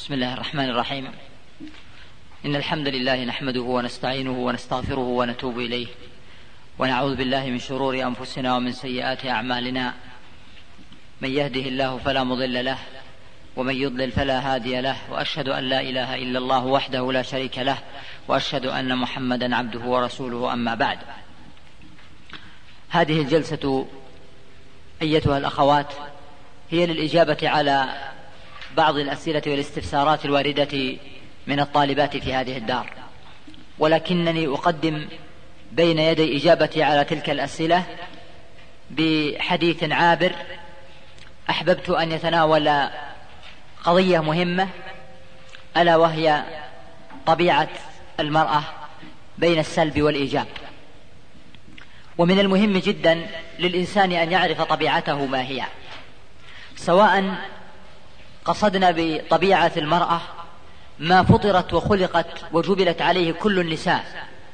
بسم الله الرحمن الرحيم. إن الحمد لله نحمده ونستعينه ونستغفره ونتوب إليه، ونعوذ بالله من شرور أنفسنا ومن سيئات أعمالنا. من يهده الله فلا مضل له، ومن يضلل فلا هادي له، وأشهد أن لا إله إلا الله وحده لا شريك له، وأشهد أن محمدا عبده ورسوله. أما بعد، هذه الجلسة أيتها الأخوات هي للإجابة على بعض الأسئلة والاستفسارات الواردة من الطالبات في هذه الدار، ولكنني أقدم بين يدي إجابتي على تلك الأسئلة بحديث عابر أحببت أن يتناول قضية مهمة، ألا وهي طبيعة المرأة بين السلب والإيجاب. ومن المهم جدا للإنسان أن يعرف طبيعته ما هي، سواء قصدنا بطبيعة المرأة ما فطرت وخلقت وجبلت عليه كل النساء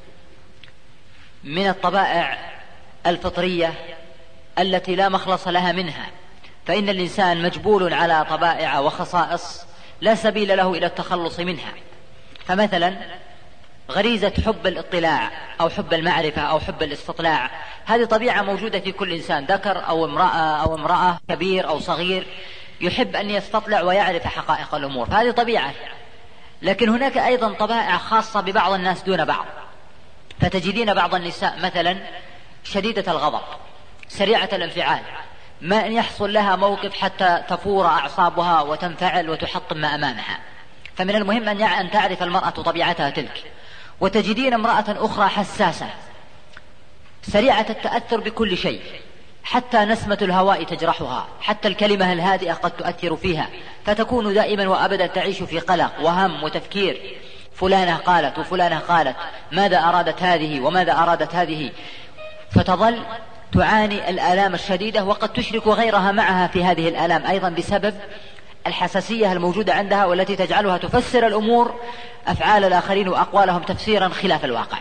من الطبائع الفطرية التي لا مخلص لها منها، فإن الإنسان مجبول على طبائع وخصائص لا سبيل له إلى التخلص منها. فمثلا غريزة حب الاطلاع أو حب المعرفة أو حب الاستطلاع، هذه طبيعة موجودة في كل إنسان، ذكر أو امرأة، كبير أو صغير، يحب أن يستطلع ويعرف حقائق الأمور، فهذه طبيعة. لكن هناك أيضا طبائع خاصة ببعض الناس دون بعض، فتجدين بعض النساء مثلا شديدة الغضب، سريعة الانفعال، ما أن يحصل لها موقف حتى تفور أعصابها وتنفعل وتحطم ما أمامها. فمن المهم أن تعرف المرأة طبيعتها تلك. وتجدين امرأة أخرى حساسة سريعة التأثر بكل شيء، حتى نسمة الهواء تجرحها، حتى الكلمة الهادئة قد تؤثر فيها، فتكون دائما وأبدا تعيش في قلق وهم وتفكير، فلانة قالت وفلانة قالت، ماذا أرادت هذه وماذا أرادت هذه، فتظل تعاني الآلام الشديدة، وقد تشرك غيرها معها في هذه الآلام أيضا بسبب الحساسية الموجودة عندها، والتي تجعلها تفسر الأمور، أفعال الآخرين وأقوالهم تفسيرا خلاف الواقع.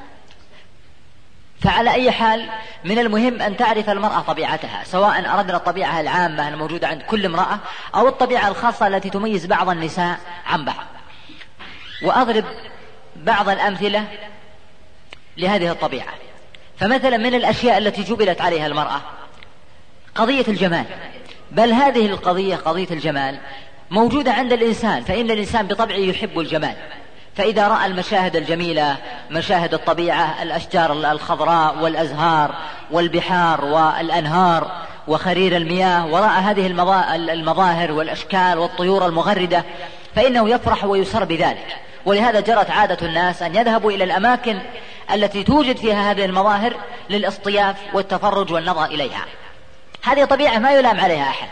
فعلى أي حال من المهم أن تعرف المرأة طبيعتها، سواء أردنا الطبيعة العامة الموجودة عند كل امرأة أو الطبيعة الخاصة التي تميز بعض النساء عن بعض. وأضرب بعض الأمثلة لهذه الطبيعة. فمثلا من الأشياء التي جبلت عليها المرأة قضية الجمال، بل هذه القضية قضية الجمال موجودة عند الإنسان، فإن الإنسان بطبعه يحب الجمال، فإذا رأى المشاهد الجميلة، مشاهد الطبيعة، الأشجار الخضراء والأزهار والبحار والأنهار وخرير المياه، ورأى هذه المظاهر والأشكال والطيور المغردة، فإنه يفرح ويسر بذلك. ولهذا جرت عادة الناس أن يذهبوا إلى الأماكن التي توجد فيها هذه المظاهر للاصطياف والتفرج والنظر إليها. هذه طبيعة ما يلام عليها أحد،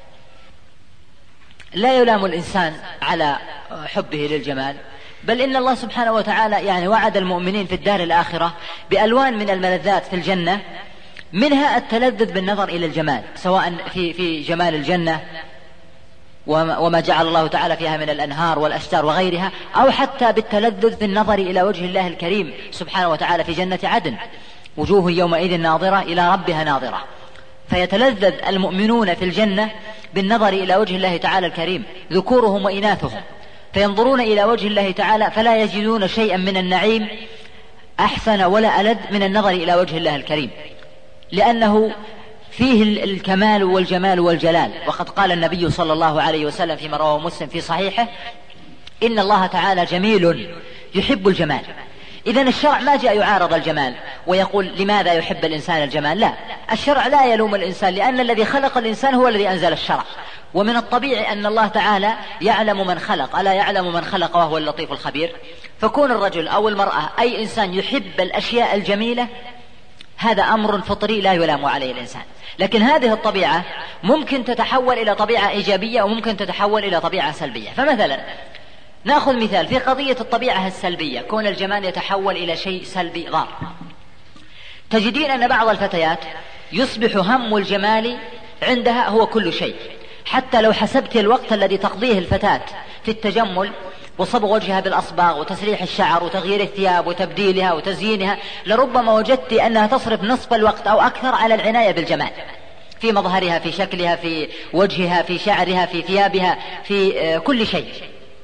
لا يلام الإنسان على حبه للجمال، بل إن الله سبحانه وتعالى وعد المؤمنين في الدار الآخرة بألوان من الملذات في الجنة، منها التلذذ بالنظر إلى الجمال، سواء في جمال الجنة وما جعل الله تعالى فيها من الأنهار والأشجار وغيرها، أو حتى بالتلذذ في النظر إلى وجه الله الكريم سبحانه وتعالى في جنة عدن، وجوه يومئذ ناظرة إلى ربها ناظرة. فيتلذذ المؤمنون في الجنة بالنظر إلى وجه الله تعالى الكريم، ذكورهم وإناثهم، فينظرون إلى وجه الله تعالى فلا يجدون شيئا من النعيم أحسن ولا ألذ من النظر إلى وجه الله الكريم، لأنه فيه الكمال والجمال والجلال. وقد قال النبي صلى الله عليه وسلم فيما رواه مسلم في صحيحه: إن الله تعالى جميل يحب الجمال. إذن الشرع ما جاء يعارض الجمال ويقول لماذا يحب الإنسان الجمال، لا، الشرع لا يلوم الإنسان، لأن الذي خلق الإنسان هو الذي أنزل الشرع. ومن الطبيعي أن الله تعالى يعلم من خلق، ألا يعلم من خلق وهو اللطيف الخبير. فكون الرجل أو المرأة أي إنسان يحب الأشياء الجميلة، هذا أمر فطري لا يلام عليه الإنسان. لكن هذه الطبيعة ممكن تتحول إلى طبيعة إيجابية وممكن تتحول إلى طبيعة سلبية. فمثلا نأخذ مثال في قضية الطبيعة السلبية، كون الجمال يتحول إلى شيء سلبي ضار. تجدين أن بعض الفتيات يصبح هم الجمال عندها هو كل شيء، حتى لو حسبت الوقت الذي تقضيه الفتاة في التجمل وصبغ وجهها بالأصباغ وتسريح الشعر وتغيير الثياب وتبديلها وتزيينها، لربما وجدت أنها تصرف نصف الوقت أو أكثر على العناية بالجمال، في مظهرها، في شكلها، في وجهها، في شعرها، في ثيابها، في كل شيء.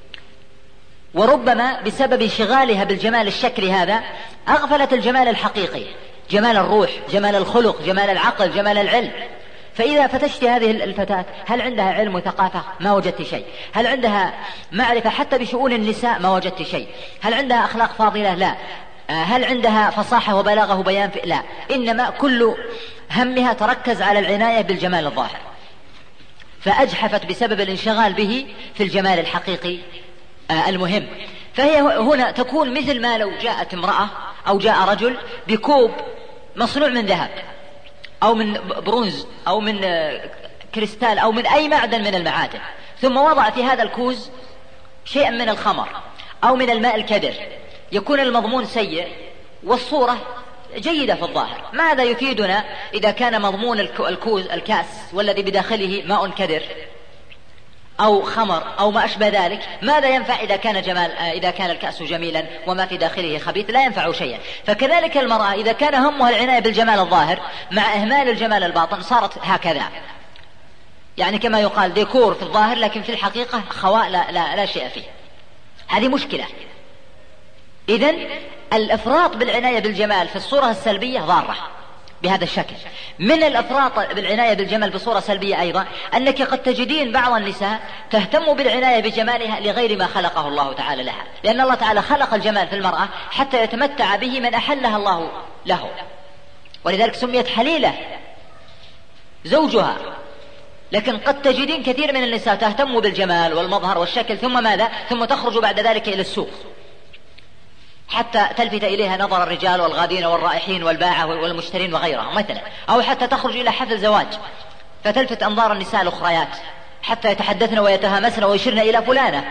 وربما بسبب انشغالها بالجمال الشكلي هذا أغفلت الجمال الحقيقي، جمال الروح، جمال الخلق، جمال العقل، جمال العلم. فإذا فتشت هذه الفتاة هل عندها علم وثقافة؟ ما وجدت شيء. هل عندها معرفة حتى بشؤون النساء؟ ما وجدت شيء. هل عندها أخلاق فاضلة؟ لا. هل عندها فصاحة وبلاغة وبيان؟ لا. إنما كل همها تركز على العناية بالجمال الظاهر، فأجحفت بسبب الانشغال به في الجمال الحقيقي المهم. فهي هنا تكون مثل ما لو جاءت امرأة أو جاء رجل بكوب مصنوع من ذهب أو من برونز أو من كريستال أو من أي معدن من المعادن، ثم وضع في هذا الكوز شيئا من الخمر أو من الماء الكدر، يكون المضمون سيء والصورة جيدة في الظاهر. ماذا يفيدنا إذا كان مضمون الكوز الكاس والذي بداخله ماء كدر أو خمر أو ما أشبه ذلك؟ ماذا ينفع إذا كان الكأس جميلا وما في داخله خبيث؟ لا ينفع شيئا. فكذلك المرأة إذا كان همها العناية بالجمال الظاهر مع إهمال الجمال الباطن صارت هكذا، يعني كما يقال ديكور في الظاهر لكن في الحقيقة خواء لا شيء فيه. هذه مشكلة. إذن الإفراط بالعناية بالجمال في الصورة السلبية ضارة بهذا الشكل. من الإفراط بالعناية بالجمال بصورة سلبية أيضا أنك قد تجدين بعض النساء تهتم بالعناية بجمالها لغير ما خلقه الله تعالى لها، لأن الله تعالى خلق الجمال في المرأة حتى يتمتع به من أحلها الله له، ولذلك سميت حليلة زوجها. لكن قد تجدين كثير من النساء تهتم بالجمال والمظهر والشكل ثم ماذا؟ ثم تخرج بعد ذلك إلى السوق حتى تلفت إليها نظر الرجال والغادين والرائحين والباعة والمشترين وغيرها مثلا، أو حتى تخرج إلى حفل زواج فتلفت أنظار النساء الأخريات حتى يتحدثن ويتهامسن ويشرن إلى فلانة.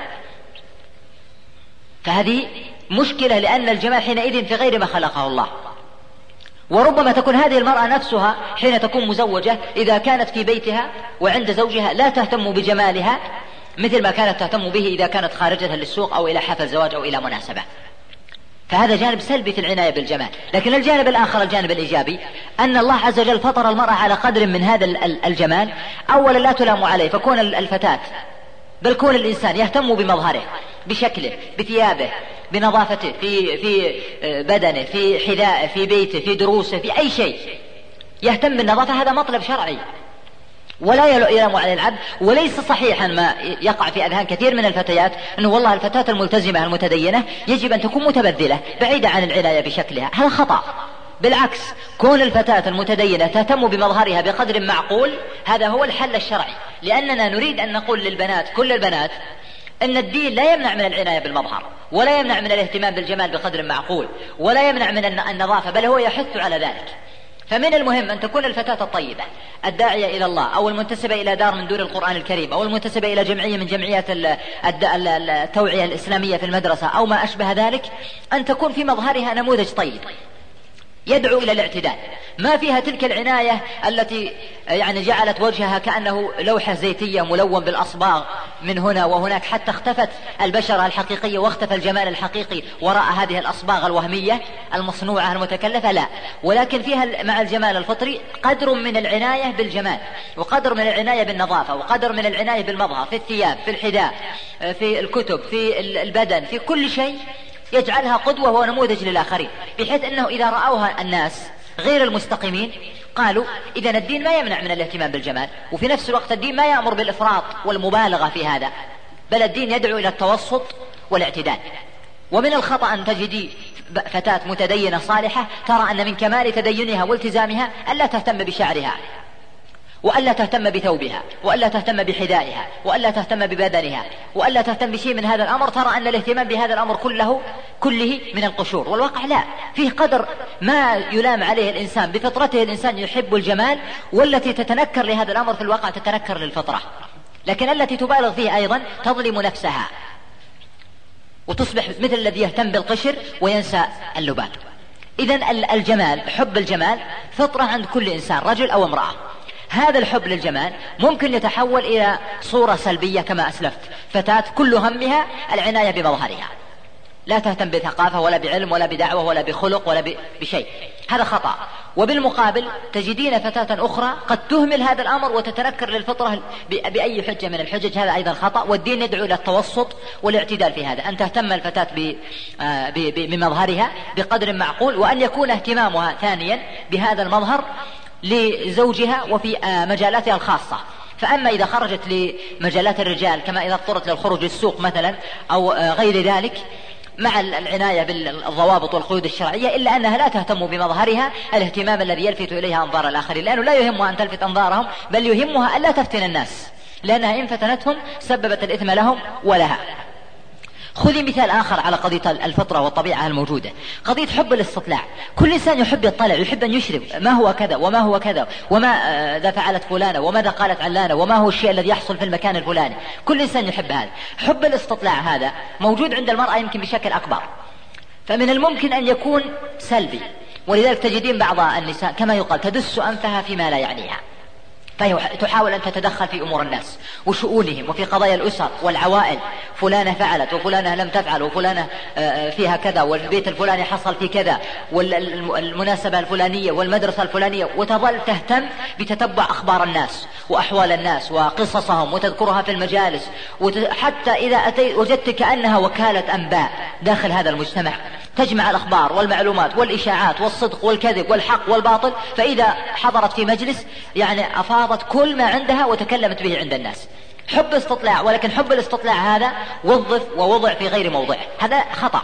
فهذه مشكلة، لأن الجمال حينئذ في غير ما خلقه الله. وربما تكون هذه المرأة نفسها حين تكون مزوجة إذا كانت في بيتها وعند زوجها لا تهتم بجمالها مثل ما كانت تهتم به إذا كانت خارجة للسوق أو إلى حفل زواج أو إلى مناسبة. فهذا جانب سلبي في العناية بالجمال. لكن الجانب الآخر، الجانب الإيجابي، أن الله عز وجل فطر المرأة على قدر من هذا الجمال. أولا لا تلام عليه، فكون الفتاة بل كون الإنسان يهتم بمظهره، بشكله، بثيابه، بنظافته، في بدنه، في حذائه، في بيته، في دروسه، في أي شيء يهتم بالنظافة، هذا مطلب شرعي ولا يلام على العبد. وليس صحيحا ما يقع في أذهان كثير من الفتيات أنه والله الفتاة الملتزمة المتدينة يجب أن تكون متبذلة بعيدة عن العناية بشكلها. هذا خطأ. بالعكس، كون الفتاة المتدينة تهتم بمظهرها بقدر معقول هذا هو الحل الشرعي، لأننا نريد أن نقول للبنات، كل البنات، أن الدين لا يمنع من العناية بالمظهر، ولا يمنع من الاهتمام بالجمال بقدر معقول، ولا يمنع من النظافة، بل هو يحث على ذلك. فمن المهم أن تكون الفتاة الطيبة الداعية إلى الله أو المنتسبة إلى دار من دور القرآن الكريم أو المنتسبة إلى جمعية من جمعيات التوعية الإسلامية في المدرسة أو ما أشبه ذلك، أن تكون في مظهرها نموذج طيب يدعو إلى الاعتدال، ما فيها تلك العناية التي يعني جعلت وجهها كأنه لوحة زيتية ملون بالأصباغ من هنا وهناك حتى اختفت البشرة الحقيقية واختفى الجمال الحقيقي وراء هذه الأصباغ الوهمية المصنوعة المتكلفة. لا، ولكن فيها مع الجمال الفطري قدر من العناية بالجمال، وقدر من العناية بالنظافة، وقدر من العناية بالمظهر، في الثياب، في الحذاء، في الكتب، في البدن، في كل شيء يجعلها قدوة ونموذج للآخرين، بحيث أنه إذا رأوها الناس غير المستقيمين قالوا إذن الدين ما يمنع من الاهتمام بالجمال، وفي نفس الوقت الدين ما يأمر بالإفراط والمبالغة في هذا، بل الدين يدعو إلى التوسط والاعتدال. ومن الخطأ أن تجدي فتاة متدينة صالحة ترى أن من كمال تدينها والتزامها ألا تهتم بشعرها، وألا تهتم بثوبها، وألا تهتم بحذائها، وألا تهتم ببدنها، وألا تهتم بشيء من هذا الأمر، ترى أن الاهتمام بهذا الأمر كله من القشور. والواقع لا، فيه قدر ما يلام عليه الإنسان بفطرته. الإنسان يحب الجمال، والتي تتنكر لهذا الأمر في الواقع تتنكر للفطرة، لكن التي تبالغ فيه أيضا تظلم نفسها وتصبح مثل الذي يهتم بالقشر وينسى اللباب. إذن الجمال، حب الجمال فطرة عند كل إنسان رجل أو امرأة. هذا الحب للجمال ممكن يتحول إلى صورة سلبية كما أسلفت، فتاة كل همها العناية بمظهرها، لا تهتم بثقافة ولا بعلم ولا بدعوة ولا بخلق ولا بشيء، هذا خطأ. وبالمقابل تجدين فتاة أخرى قد تهمل هذا الأمر وتتنكر للفطرة بأي حجة من الحجج، هذا أيضا خطأ. والدين يدعو إلى التوسط والاعتدال في هذا، أن تهتم الفتاة بمظهرها بقدر معقول، وأن يكون اهتمامها ثانيا بهذا المظهر لزوجها وفي مجالاتها الخاصة. فأما إذا خرجت لمجالات الرجال كما إذا اضطرت للخروج للسوق مثلا أو غير ذلك مع العناية بالضوابط والقيود الشرعية، إلا أنها لا تهتم بمظهرها الاهتمام الذي يلفت إليها أنظار الآخرين، لأنه لا يهمها أن تلفت أنظارهم، بل يهمها أن لا تفتن الناس، لأنها إن فتنتهم سببت الإثم لهم ولها. خذي مثال آخر على قضية الفطرة والطبيعة الموجودة، قضية حب الاستطلاع. كل إنسان يحب يطلع، يحب أن يشرب ما هو كذا وما هو كذا، وما ذا فعلت فلانة وماذا قالت علانة، وما هو الشيء الذي يحصل في المكان الفلاني. كل إنسان يحب هذا. حب الاستطلاع هذا موجود عند المرأة يمكن بشكل أكبر، فمن الممكن أن يكون سلبي. ولذلك تجدين بعض النساء كما يقال تدس أنفها فيما لا يعنيها، فهي تحاول أن تتدخل في أمور الناس وشؤونهم وفي قضايا الأسر والعوائل، فلانة فعلت وفلانة لم تفعل وفلانة فيها كذا والبيت الفلاني حصل في كذا والمناسبة الفلانية والمدرسة الفلانية، وتظل تهتم بتتبع أخبار الناس وأحوال الناس وقصصهم وتذكرها في المجالس، حتى إذا وجدت كأنها وكالة أنباء داخل هذا المجتمع، تجمع الأخبار والمعلومات والإشاعات والصدق والكذب والحق والباطل، فإذا حضرت في مجلس يعني أفاضت كل ما عندها وتكلمت به عند الناس. حب استطلاع، ولكن حب الاستطلاع هذا وظف ووضع في غير موضعه، هذا خطأ.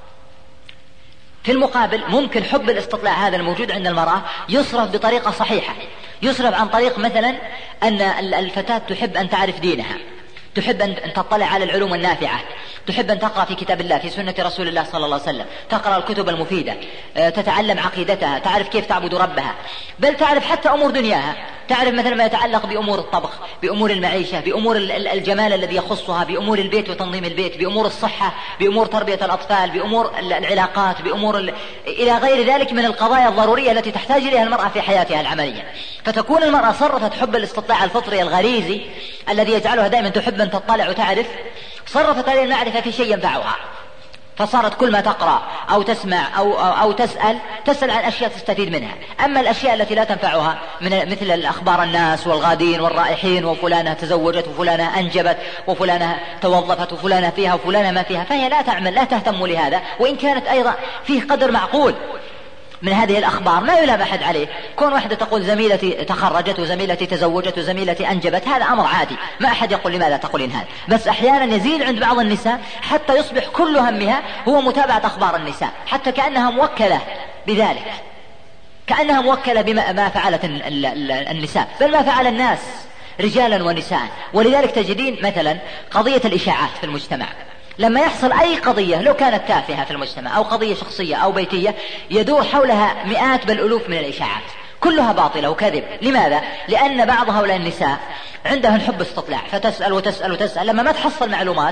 في المقابل ممكن حب الاستطلاع هذا الموجود عند المرأة يصرف بطريقة صحيحة، يصرف عن طريق مثلا أن الفتاة تحب أن تعرف دينها، تحب أن تطلع على العلوم النافعة، تحب أن تقرأ في كتاب الله في سنة رسول الله صلى الله عليه وسلم، تقرأ الكتب المفيدة، تتعلم عقيدتها، تعرف كيف تعبد ربها، بل تعرف حتى أمور دنياها، تعرف مثلا ما يتعلق بأمور الطبخ، بأمور المعيشة، بأمور الجمال الذي يخصها، بأمور البيت وتنظيم البيت، بأمور الصحة، بأمور تربية الأطفال، بأمور العلاقات، بأمور إلى غير ذلك من القضايا الضرورية التي تحتاج إليها المرأة في حياتها العملية. فتكون المرأة صرفت حب الاستطلاع الفطري الغريزي الذي يجعلها دائما تحب أن تطلع وتعرف، صرفت هذه المعرفة في شيء ينفعها، فصارت كل ما تقرأ أو تسمع أو تسأل عن أشياء تستفيد منها. أما الأشياء التي لا تنفعها مثل الأخبار الناس والغادين والرائحين وفلانة تزوجت وفلانة أنجبت وفلانة توظفت وفلانة فيها وفلانة ما فيها، فهي لا تعمل، لا تهتم لهذا، وإن كانت أيضا فيه قدر معقول من هذه الأخبار ما يلام أحد عليه. كون واحدة تقول زميلتي تخرجت وزميلتي تزوجت وزميلتي أنجبت، هذا أمر عادي، ما أحد يقول لماذا تقولين هذا، بس أحيانا يزيد عند بعض النساء حتى يصبح كل همها هو متابعة أخبار النساء، حتى كأنها موكلة بذلك، كأنها موكلة بما فعلت النساء، بل ما فعل الناس رجالا ونساء. ولذلك تجدين مثلا قضية الإشاعات في المجتمع، لما يحصل أي قضية لو كانت تافهة في المجتمع أو قضية شخصية أو بيتية، يدور حولها مئات بل ألوف من الإشاعات كلها باطلة وكذب. لماذا؟ لأن بعض هؤلاء النساء عندهن حب استطلاع، فتسأل وتسأل وتسأل، لما ما تحصل معلومات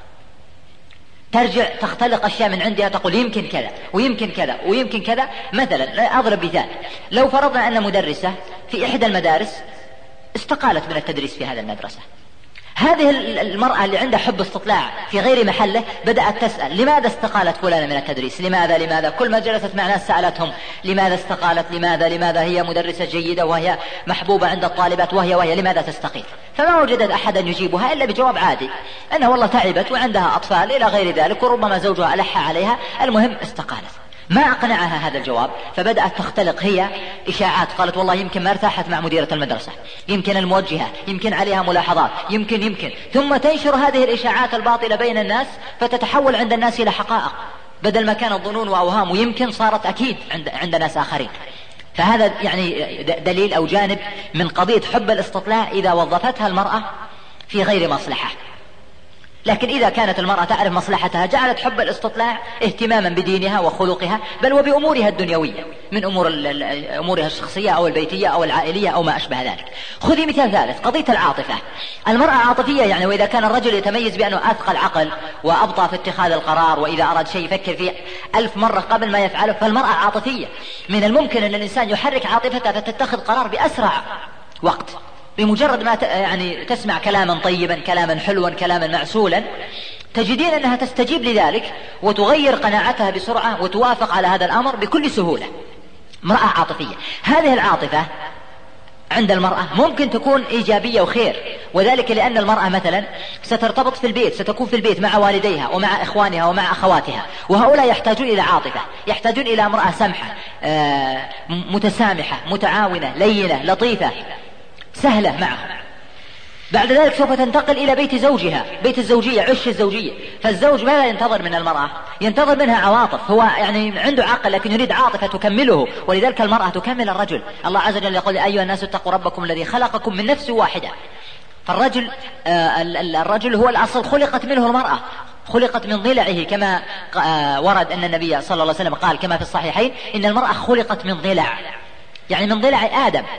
ترجع تختلق أشياء من عندها، تقول يمكن كذا ويمكن كذا ويمكن كذا. مثلا أضرب مثال، لو فرضنا أن مدرسة في إحدى المدارس استقالت من التدريس في هذا المدرسة، هذه المرأة اللي عندها حب استطلاع في غير محله بدأت تسأل لماذا استقالت فلانة من التدريس، لماذا كل ما جلست مع ناس سألتهم لماذا استقالت، لماذا هي مدرسة جيدة وهي محبوبة عند الطالبات وهي لماذا تستقيل، فما وجدت أحدا يجيبها إلا بجواب عادي أنها والله تعبت وعندها أطفال إلى غير ذلك وربما زوجها ألح عليها، المهم استقالت. ما أقنعها هذا الجواب، فبدأت تختلق هي إشاعات، قالت والله يمكن ما ارتاحت مع مديرة المدرسة، يمكن الموجهة، يمكن عليها ملاحظات، يمكن ثم تنشر هذه الإشاعات الباطلة بين الناس، فتتحول عند الناس إلى حقائق، بدل ما كانت ظنون وأوهام ويمكن صارت أكيد عند ناس آخرين. فهذا يعني دليل أو جانب من قضية حب الاستطلاع إذا وظفتها المرأة في غير مصلحة. لكن إذا كانت المرأة تعرف مصلحتها جعلت حب الاستطلاع اهتماما بدينها وخلقها بل وبأمورها الدنيوية من أمورها الشخصية أو البيتية أو العائلية أو ما أشبه ذلك. خذي مثال ثالث، قضية العاطفة. المرأة عاطفية يعني، وإذا كان الرجل يتميز بأنه أثقل عقل وأبطأ في اتخاذ القرار، وإذا أراد شيء يفكر فيه 1000 مرة قبل ما يفعله، فالمرأة عاطفية، من الممكن أن الإنسان يحرك عاطفتها فتتخذ قرار بأسرع وقت، بمجرد ما يعني تسمع كلاما طيبا، كلاما حلوا، كلاما معسولا، تجدين أنها تستجيب لذلك وتغير قناعتها بسرعة وتوافق على هذا الأمر بكل سهولة. امرأة عاطفية. هذه العاطفة عند المرأة ممكن تكون إيجابية وخير، وذلك لأن المرأة مثلا سترتبط في البيت، ستكون في البيت مع والديها ومع إخوانها ومع أخواتها، وهؤلاء يحتاجون إلى عاطفة، يحتاجون إلى امرأة سمحة متسامحة متعاونة لينة لطيفة سهلة معهم. بعد ذلك سوف تنتقل إلى بيت زوجها، بيت الزوجية، عش الزوجية. فالزوج ماذا ينتظر من المرأة؟ ينتظر منها عواطف. هو يعني عنده عقل لكن يريد عاطفة تكمله، ولذلك المرأة تكمل الرجل. الله عز وجل يقول: أيها الناس اتقوا ربكم الذي خلقكم من نفس واحدة. فالرجل الرجل هو الأصل، خلقت منه المرأة، خلقت من ضلعه، كما ورد أن النبي صلى الله عليه وسلم قال كما في الصحيحين: إن المرأة خلقت من ضلع، يعني من ضلع آدم.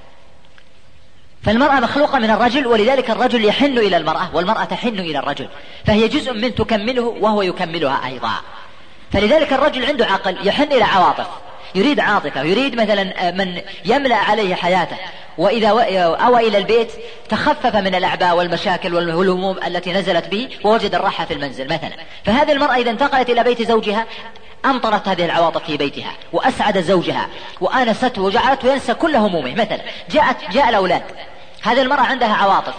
فالمرأة مخلوقة من الرجل، ولذلك الرجل يحن إلى المرأة والمرأة تحن إلى الرجل، فهي جزء من تكمله وهو يكملها أيضا. فلذلك الرجل عنده عقل يحن إلى عواطف، يريد عاطفة، يريد مثلا من يملأ عليه حياته، وإذا أوى إلى البيت تخفف من الأعباء والمشاكل والهموم التي نزلت به ووجد الراحة في المنزل مثلا. فهذه المرأة إذا انتقلت إلى بيت زوجها أمطرت هذه العواطف في بيتها وأسعد زوجها وآنسته وجعلته ينسى كل همومه. مثلا جاء الأولاد، هذه المرأة عندها عواطف،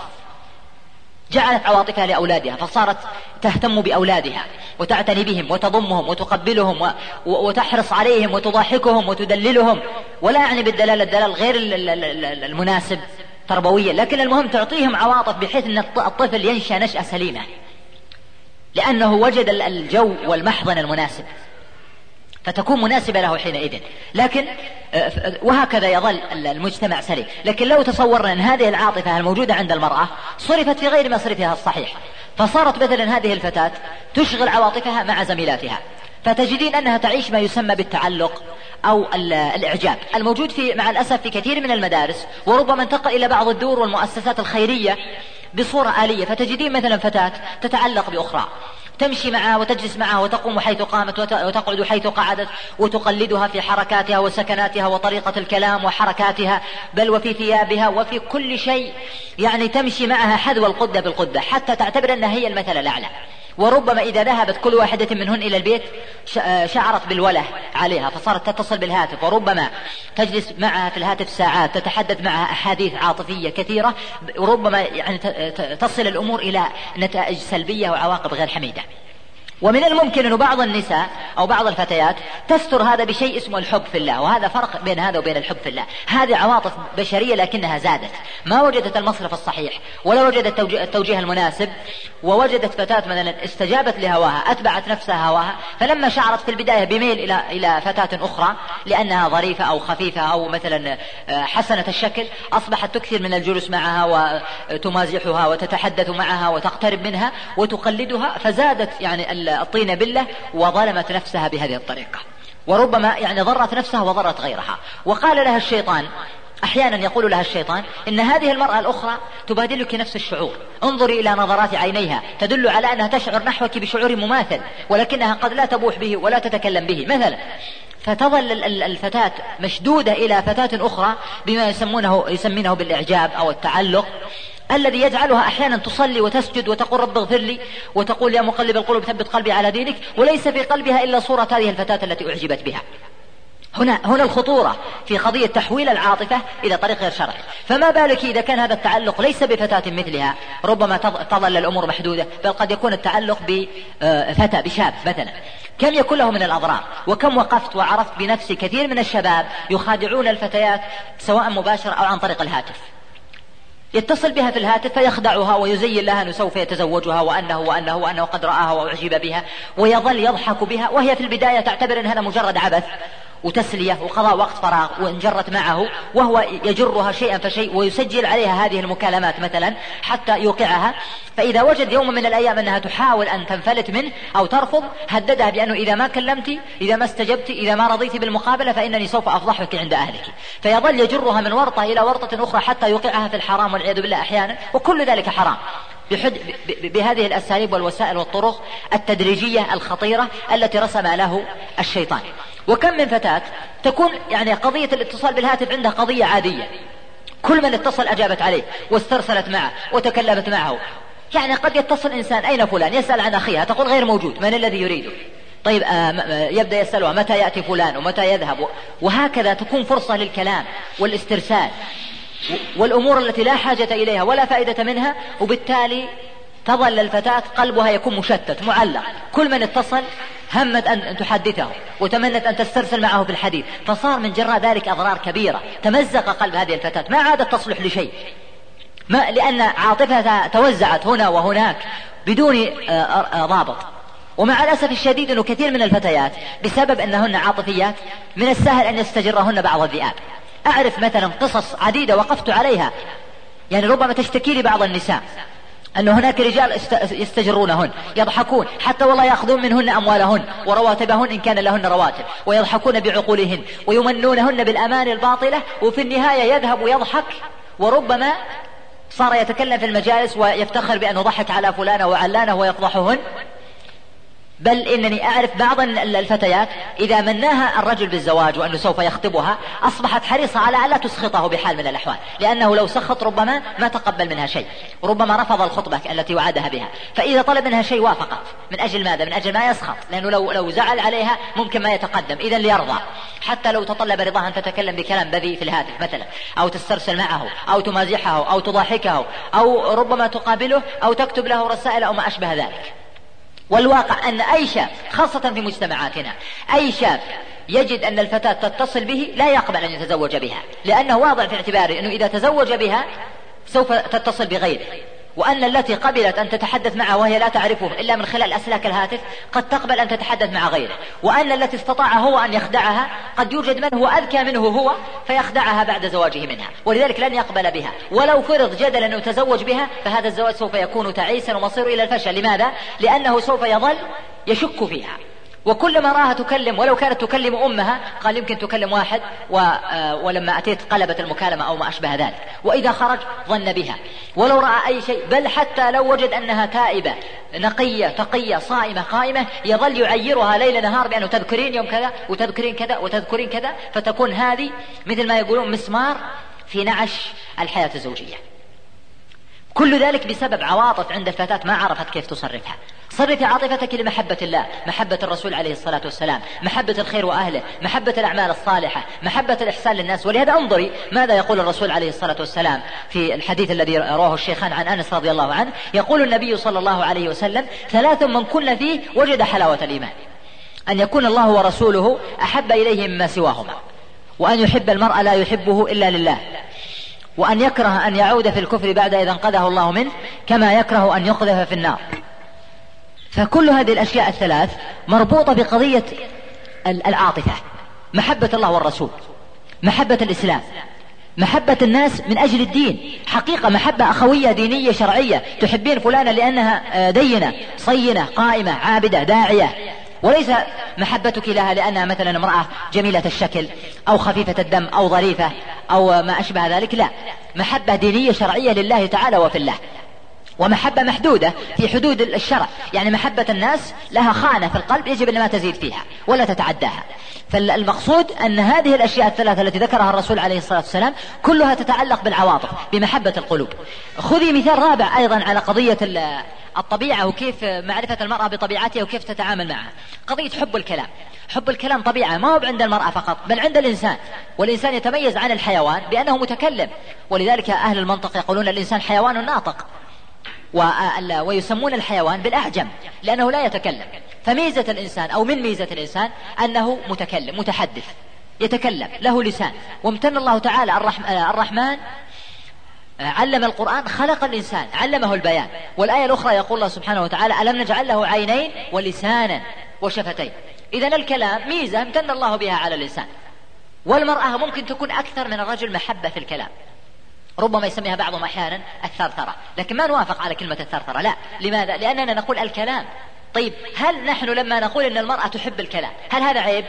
جعلت عواطفها لأولادها، فصارت تهتم بأولادها وتعتني بهم وتضمهم وتقبلهم وتحرص عليهم وتضاحكهم وتدللهم، ولا يعني الدلال غير المناسب تربويا، لكن المهم تعطيهم عواطف بحيث أن الطفل ينشأ نشأة سليمة لأنه وجد الجو والمحضن المناسب، فتكون مناسبة له حينئذ. لكن وهكذا يظل المجتمع سليم. لكن لو تصورنا أن هذه العاطفة الموجودة عند المرأة صرفت في غير مصرفها الصحيح، فصارت مثلا هذه الفتاة تشغل عواطفها مع زميلاتها، فتجدين أنها تعيش ما يسمى بالتعلق أو الإعجاب الموجود مع الأسف في كثير من المدارس، وربما انتقل إلى بعض الدور والمؤسسات الخيرية بصورة آلية. فتجدين مثلا فتاة تتعلق بأخرى، تمشي معها وتجلس معها وتقوم حيث قامت وتقعد حيث قعدت، وتقلدها في حركاتها وسكناتها وطريقة الكلام وحركاتها، بل وفي ثيابها وفي كل شيء، يعني تمشي معها حذو القدة بالقدة حتى تعتبر أنها هي المثل الأعلى. وربما إذا ذهبت كل واحدة منهن إلى البيت شعرت بالوله عليها فصارت تتصل بالهاتف، وربما تجلس معها في الهاتف ساعات تتحدث معها أحاديث عاطفية كثيرة، وربما يعني تصل الأمور إلى نتائج سلبية وعواقب غير حميدة. ومن الممكن أن بعض النساء أو بعض الفتيات تستر هذا بشيء اسمه الحب في الله، وهذا فرق بين هذا وبين الحب في الله. هذه عواطف بشرية لكنها زادت، ما وجدت المصرف الصحيح ولا وجدت التوجيه المناسب، ووجدت فتاة مثلا استجابت لهواها، أتبعت نفسها هواها، فلما شعرت في البداية بميل إلى فتاة أخرى لأنها ظريفة أو خفيفة أو مثلا حسنة الشكل، أصبحت تكثر من الجلوس معها وتمازحها وتتحدث معها وتقترب منها وتقلدها، فزادت يعني الطين بالله وظلمت نفسها بهذه الطريقة، وربما يعني ضرت نفسها وضرت غيرها. وقال لها الشيطان، أحيانا يقول لها الشيطان إن هذه المرأة الأخرى تبادلك نفس الشعور، انظري إلى نظرات عينيها تدل على أنها تشعر نحوك بشعور مماثل، ولكنها قد لا تبوح به ولا تتكلم به مثلا. فتظل الفتاة مشدودة إلى فتاة أخرى بما يسمونه بالإعجاب أو التعلق، الذي يجعلها أحيانا تصلي وتسجد وتقول رب اغفر لي وتقول يا مقلب القلوب ثبت قلبي على دينك، وليس في قلبها إلا صورة هذه الفتاة التي أعجبت بها. هنا الخطورة في قضية تحويل العاطفة إلى طريق غير شرعي. فما بالك إذا كان هذا التعلق ليس بفتاة مثلها، ربما تظل الأمور محدودة، بل قد يكون التعلق بفتى بشاب مثلا. كم يكون له من الأضرار، وكم وقفت وعرفت بنفسي كثير من الشباب يخادعون الفتيات سواء مباشر أو عن طريق الهاتف، يتصل بها في الهاتف فيخدعها ويزين لها أنه سوف يتزوجها وأنه قد رآها وأعجب بها، ويظل يضحك بها وهي في البداية تعتبر أن هذا مجرد عبث وتسلية وقضاء وقت فراغ، وإن جرت معه وهو يجرها شيئا فشيء ويسجل عليها هذه المكالمات مثلا حتى يوقعها. فإذا وجد يوم من الأيام أنها تحاول أن تنفلت منه أو ترفض، هددها بأنه إذا ما كلمت، إذا ما استجبت، إذا ما رضيت بالمقابلة فإنني سوف أفضحك عند أهلك. فيظل يجرها من ورطة إلى ورطة أخرى حتى يوقعها في الحرام والعياذ بالله أحيانا، وكل ذلك حرام بهذه الأساليب والوسائل والطرق التدريجية الخطيرة التي رسم له الشيطان. وكم من فتاة تكون يعني قضية الاتصال بالهاتف عندها قضية عادية، كل من اتصل أجابت عليه واسترسلت معه وتكلمت معه يعني قد يتصل إنسان أين فلان، يسأل عن أخيها تقول غير موجود، من الذي يريده؟ طيب يبدأ يسألها متى يأتي فلان ومتى يذهب، وهكذا تكون فرصة للكلام والاسترسال والأمور التي لا حاجة إليها ولا فائدة منها، وبالتالي تظل الفتاة قلبها يكون مشتت معلق، كل من اتصل همت أن تحدثه وتمنت أن تسترسل معه في الحديث، فصار من جراء ذلك أضرار كبيرة، تمزق قلب هذه الفتاة، ما عادت تصلح لشيء، لأن عاطفتها توزعت هنا وهناك بدون ضابط. ومع الأسف الشديد أنه كثير من الفتيات بسبب أنهن عاطفيات من السهل أن يستجرهن بعض الذئاب. أعرف مثلا قصص عديدة وقفت عليها، يعني ربما تشتكي لي بعض النساء أن هناك رجال يستجرونهن، يضحكون حتى والله يأخذون منهن أموالهن ورواتبهن إن كان لهن رواتب، ويضحكون بعقولهن ويمنونهن بالأمان الباطلة، وفي النهاية يذهب ويضحك، وربما صار يتكلم في المجالس ويفتخر بأنه ضحك على فلانة وعلانة ويفضحهن. بل إنني أعرف بعض الفتيات إذا مناها الرجل بالزواج وأنه سوف يخطبها أصبحت حريصة على ألا تسخطه بحال من الأحوال، لأنه لو سخط ربما ما تقبل منها شيء، ربما رفض الخطبة التي وعدها بها، فإذا طلب منها شيء وافقت. من أجل ماذا؟ من أجل ما يسخط، لأنه لو زعل عليها ممكن ما يتقدم، إذن ليرضى. حتى لو تطلب رضاها أن تتكلم بكلام بذيء في الهاتف مثلا، أو تسترسل معه، أو تمازحه، أو تضاحكه، أو ربما تقابله، أو تكتب له رسائل أو ما أشبه ذلك. والواقع أن أي شاب خاصة في مجتمعاتنا، أي شاب يجد أن الفتاة تتصل به لا يقبل أن يتزوج بها، لأنه واضع في اعتباره أنه إذا تزوج بها سوف تتصل بغيره، وأن التي قبلت أن تتحدث معه وهي لا تعرفه إلا من خلال أسلاك الهاتف قد تقبل أن تتحدث مع غيره، وأن التي استطاع هو أن يخدعها قد يوجد من هو أذكى منه هو فيخدعها بعد زواجه منها، ولذلك لن يقبل بها. ولو فرض جدلا أنه تزوج بها فهذا الزواج سوف يكون تعيسا ومصير إلى الفشل. لماذا؟ لأنه سوف يظل يشك فيها، وكل ما راها تكلم ولو كانت تكلم أمها قال يمكن تكلم واحد ولما أتيت قلبت المكالمة أو ما أشبه ذلك، وإذا خرج ظن بها ولو رأى أي شيء، بل حتى لو وجد أنها تائبة نقية تقية صائمة قائمة يظل يعيرها ليل نهار بأنه تذكرين يوم كذا وتذكرين كذا وتذكرين كذا، فتكون هذه مثل ما يقولون مسمار في نعش الحياة الزوجية. كل ذلك بسبب عواطف عند الفتاة ما عرفت كيف تصرفها. صرفي عاطفتك لمحبة الله، محبة الرسول عليه الصلاة والسلام، محبة الخير وأهله، محبة الأعمال الصالحة، محبة الإحسان للناس. ولهذا انظري ماذا يقول الرسول عليه الصلاة والسلام في الحديث الذي رواه الشيخان عن أنس رضي الله عنه، يقول النبي صلى الله عليه وسلم: 3 من كن فيه وجد حلاوة الإيمان، أن يكون الله ورسوله أحب إليه مما سواهما، وأن يحب المرء لا يحبه إلا لله، وأن يكره أن يعود في الكفر بعد إذا انقذه الله منه، كما يكره أن يقذف في النار. فكل هذه الأشياء الثلاث مربوطة بقضية العاطفة، محبة الله والرسول، محبة الإسلام، محبة الناس من أجل الدين، حقيقة محبة أخوية دينية شرعية، تحبين فلانة لأنها دينة صينة قائمة عابدة داعية، وليس محبتك لها لأنها مثلا امرأة جميلة الشكل أو خفيفة الدم أو ظريفة أو ما أشبه ذلك، لا، محبة دينية شرعية لله تعالى وفي الله، ومحبة محدودة في حدود الشرع، يعني محبة الناس لها خانة في القلب يجب أن ما تزيد فيها ولا تتعداها. فالمقصود أن هذه الأشياء الثلاثة التي ذكرها الرسول عليه الصلاة والسلام كلها تتعلق بالعواطف، بمحبة القلوب. خذي مثال رابع أيضا على قضية الطبيعة وكيف معرفة المرأة بطبيعتها وكيف تتعامل معها، قضية حب الكلام. حب الكلام طبيعة ما هو عند المرأة فقط بل عند الإنسان، والإنسان يتميز عن الحيوان بأنه متكلم، ولذلك أهل المنطق يقولون الإنسان حيوان ناطق، ويسمون الحيوان بالأعجم لأنه لا يتكلم. فميزة الإنسان أو من ميزة الإنسان أنه متكلم متحدث يتكلم له لسان. وامتن الله تعالى الرحمن علم القرآن، خلق الإنسان علمه البيان. والآية الأخرى يقول الله سبحانه وتعالى: ألم نجعل له عينين ولسانا وشفتين. إذن الكلام ميزة امتن الله بها على الإنسان. والمرأة ممكن تكون أكثر من الرجل محبة في الكلام، ربما يسميها بعضهم أحيانا الثرثرة، لكن ما نوافق على كلمة الثرثرة، لا. لماذا؟ لأننا نقول الكلام. طيب هل نحن لما نقول أن المرأة تحب الكلام هل هذا عيب؟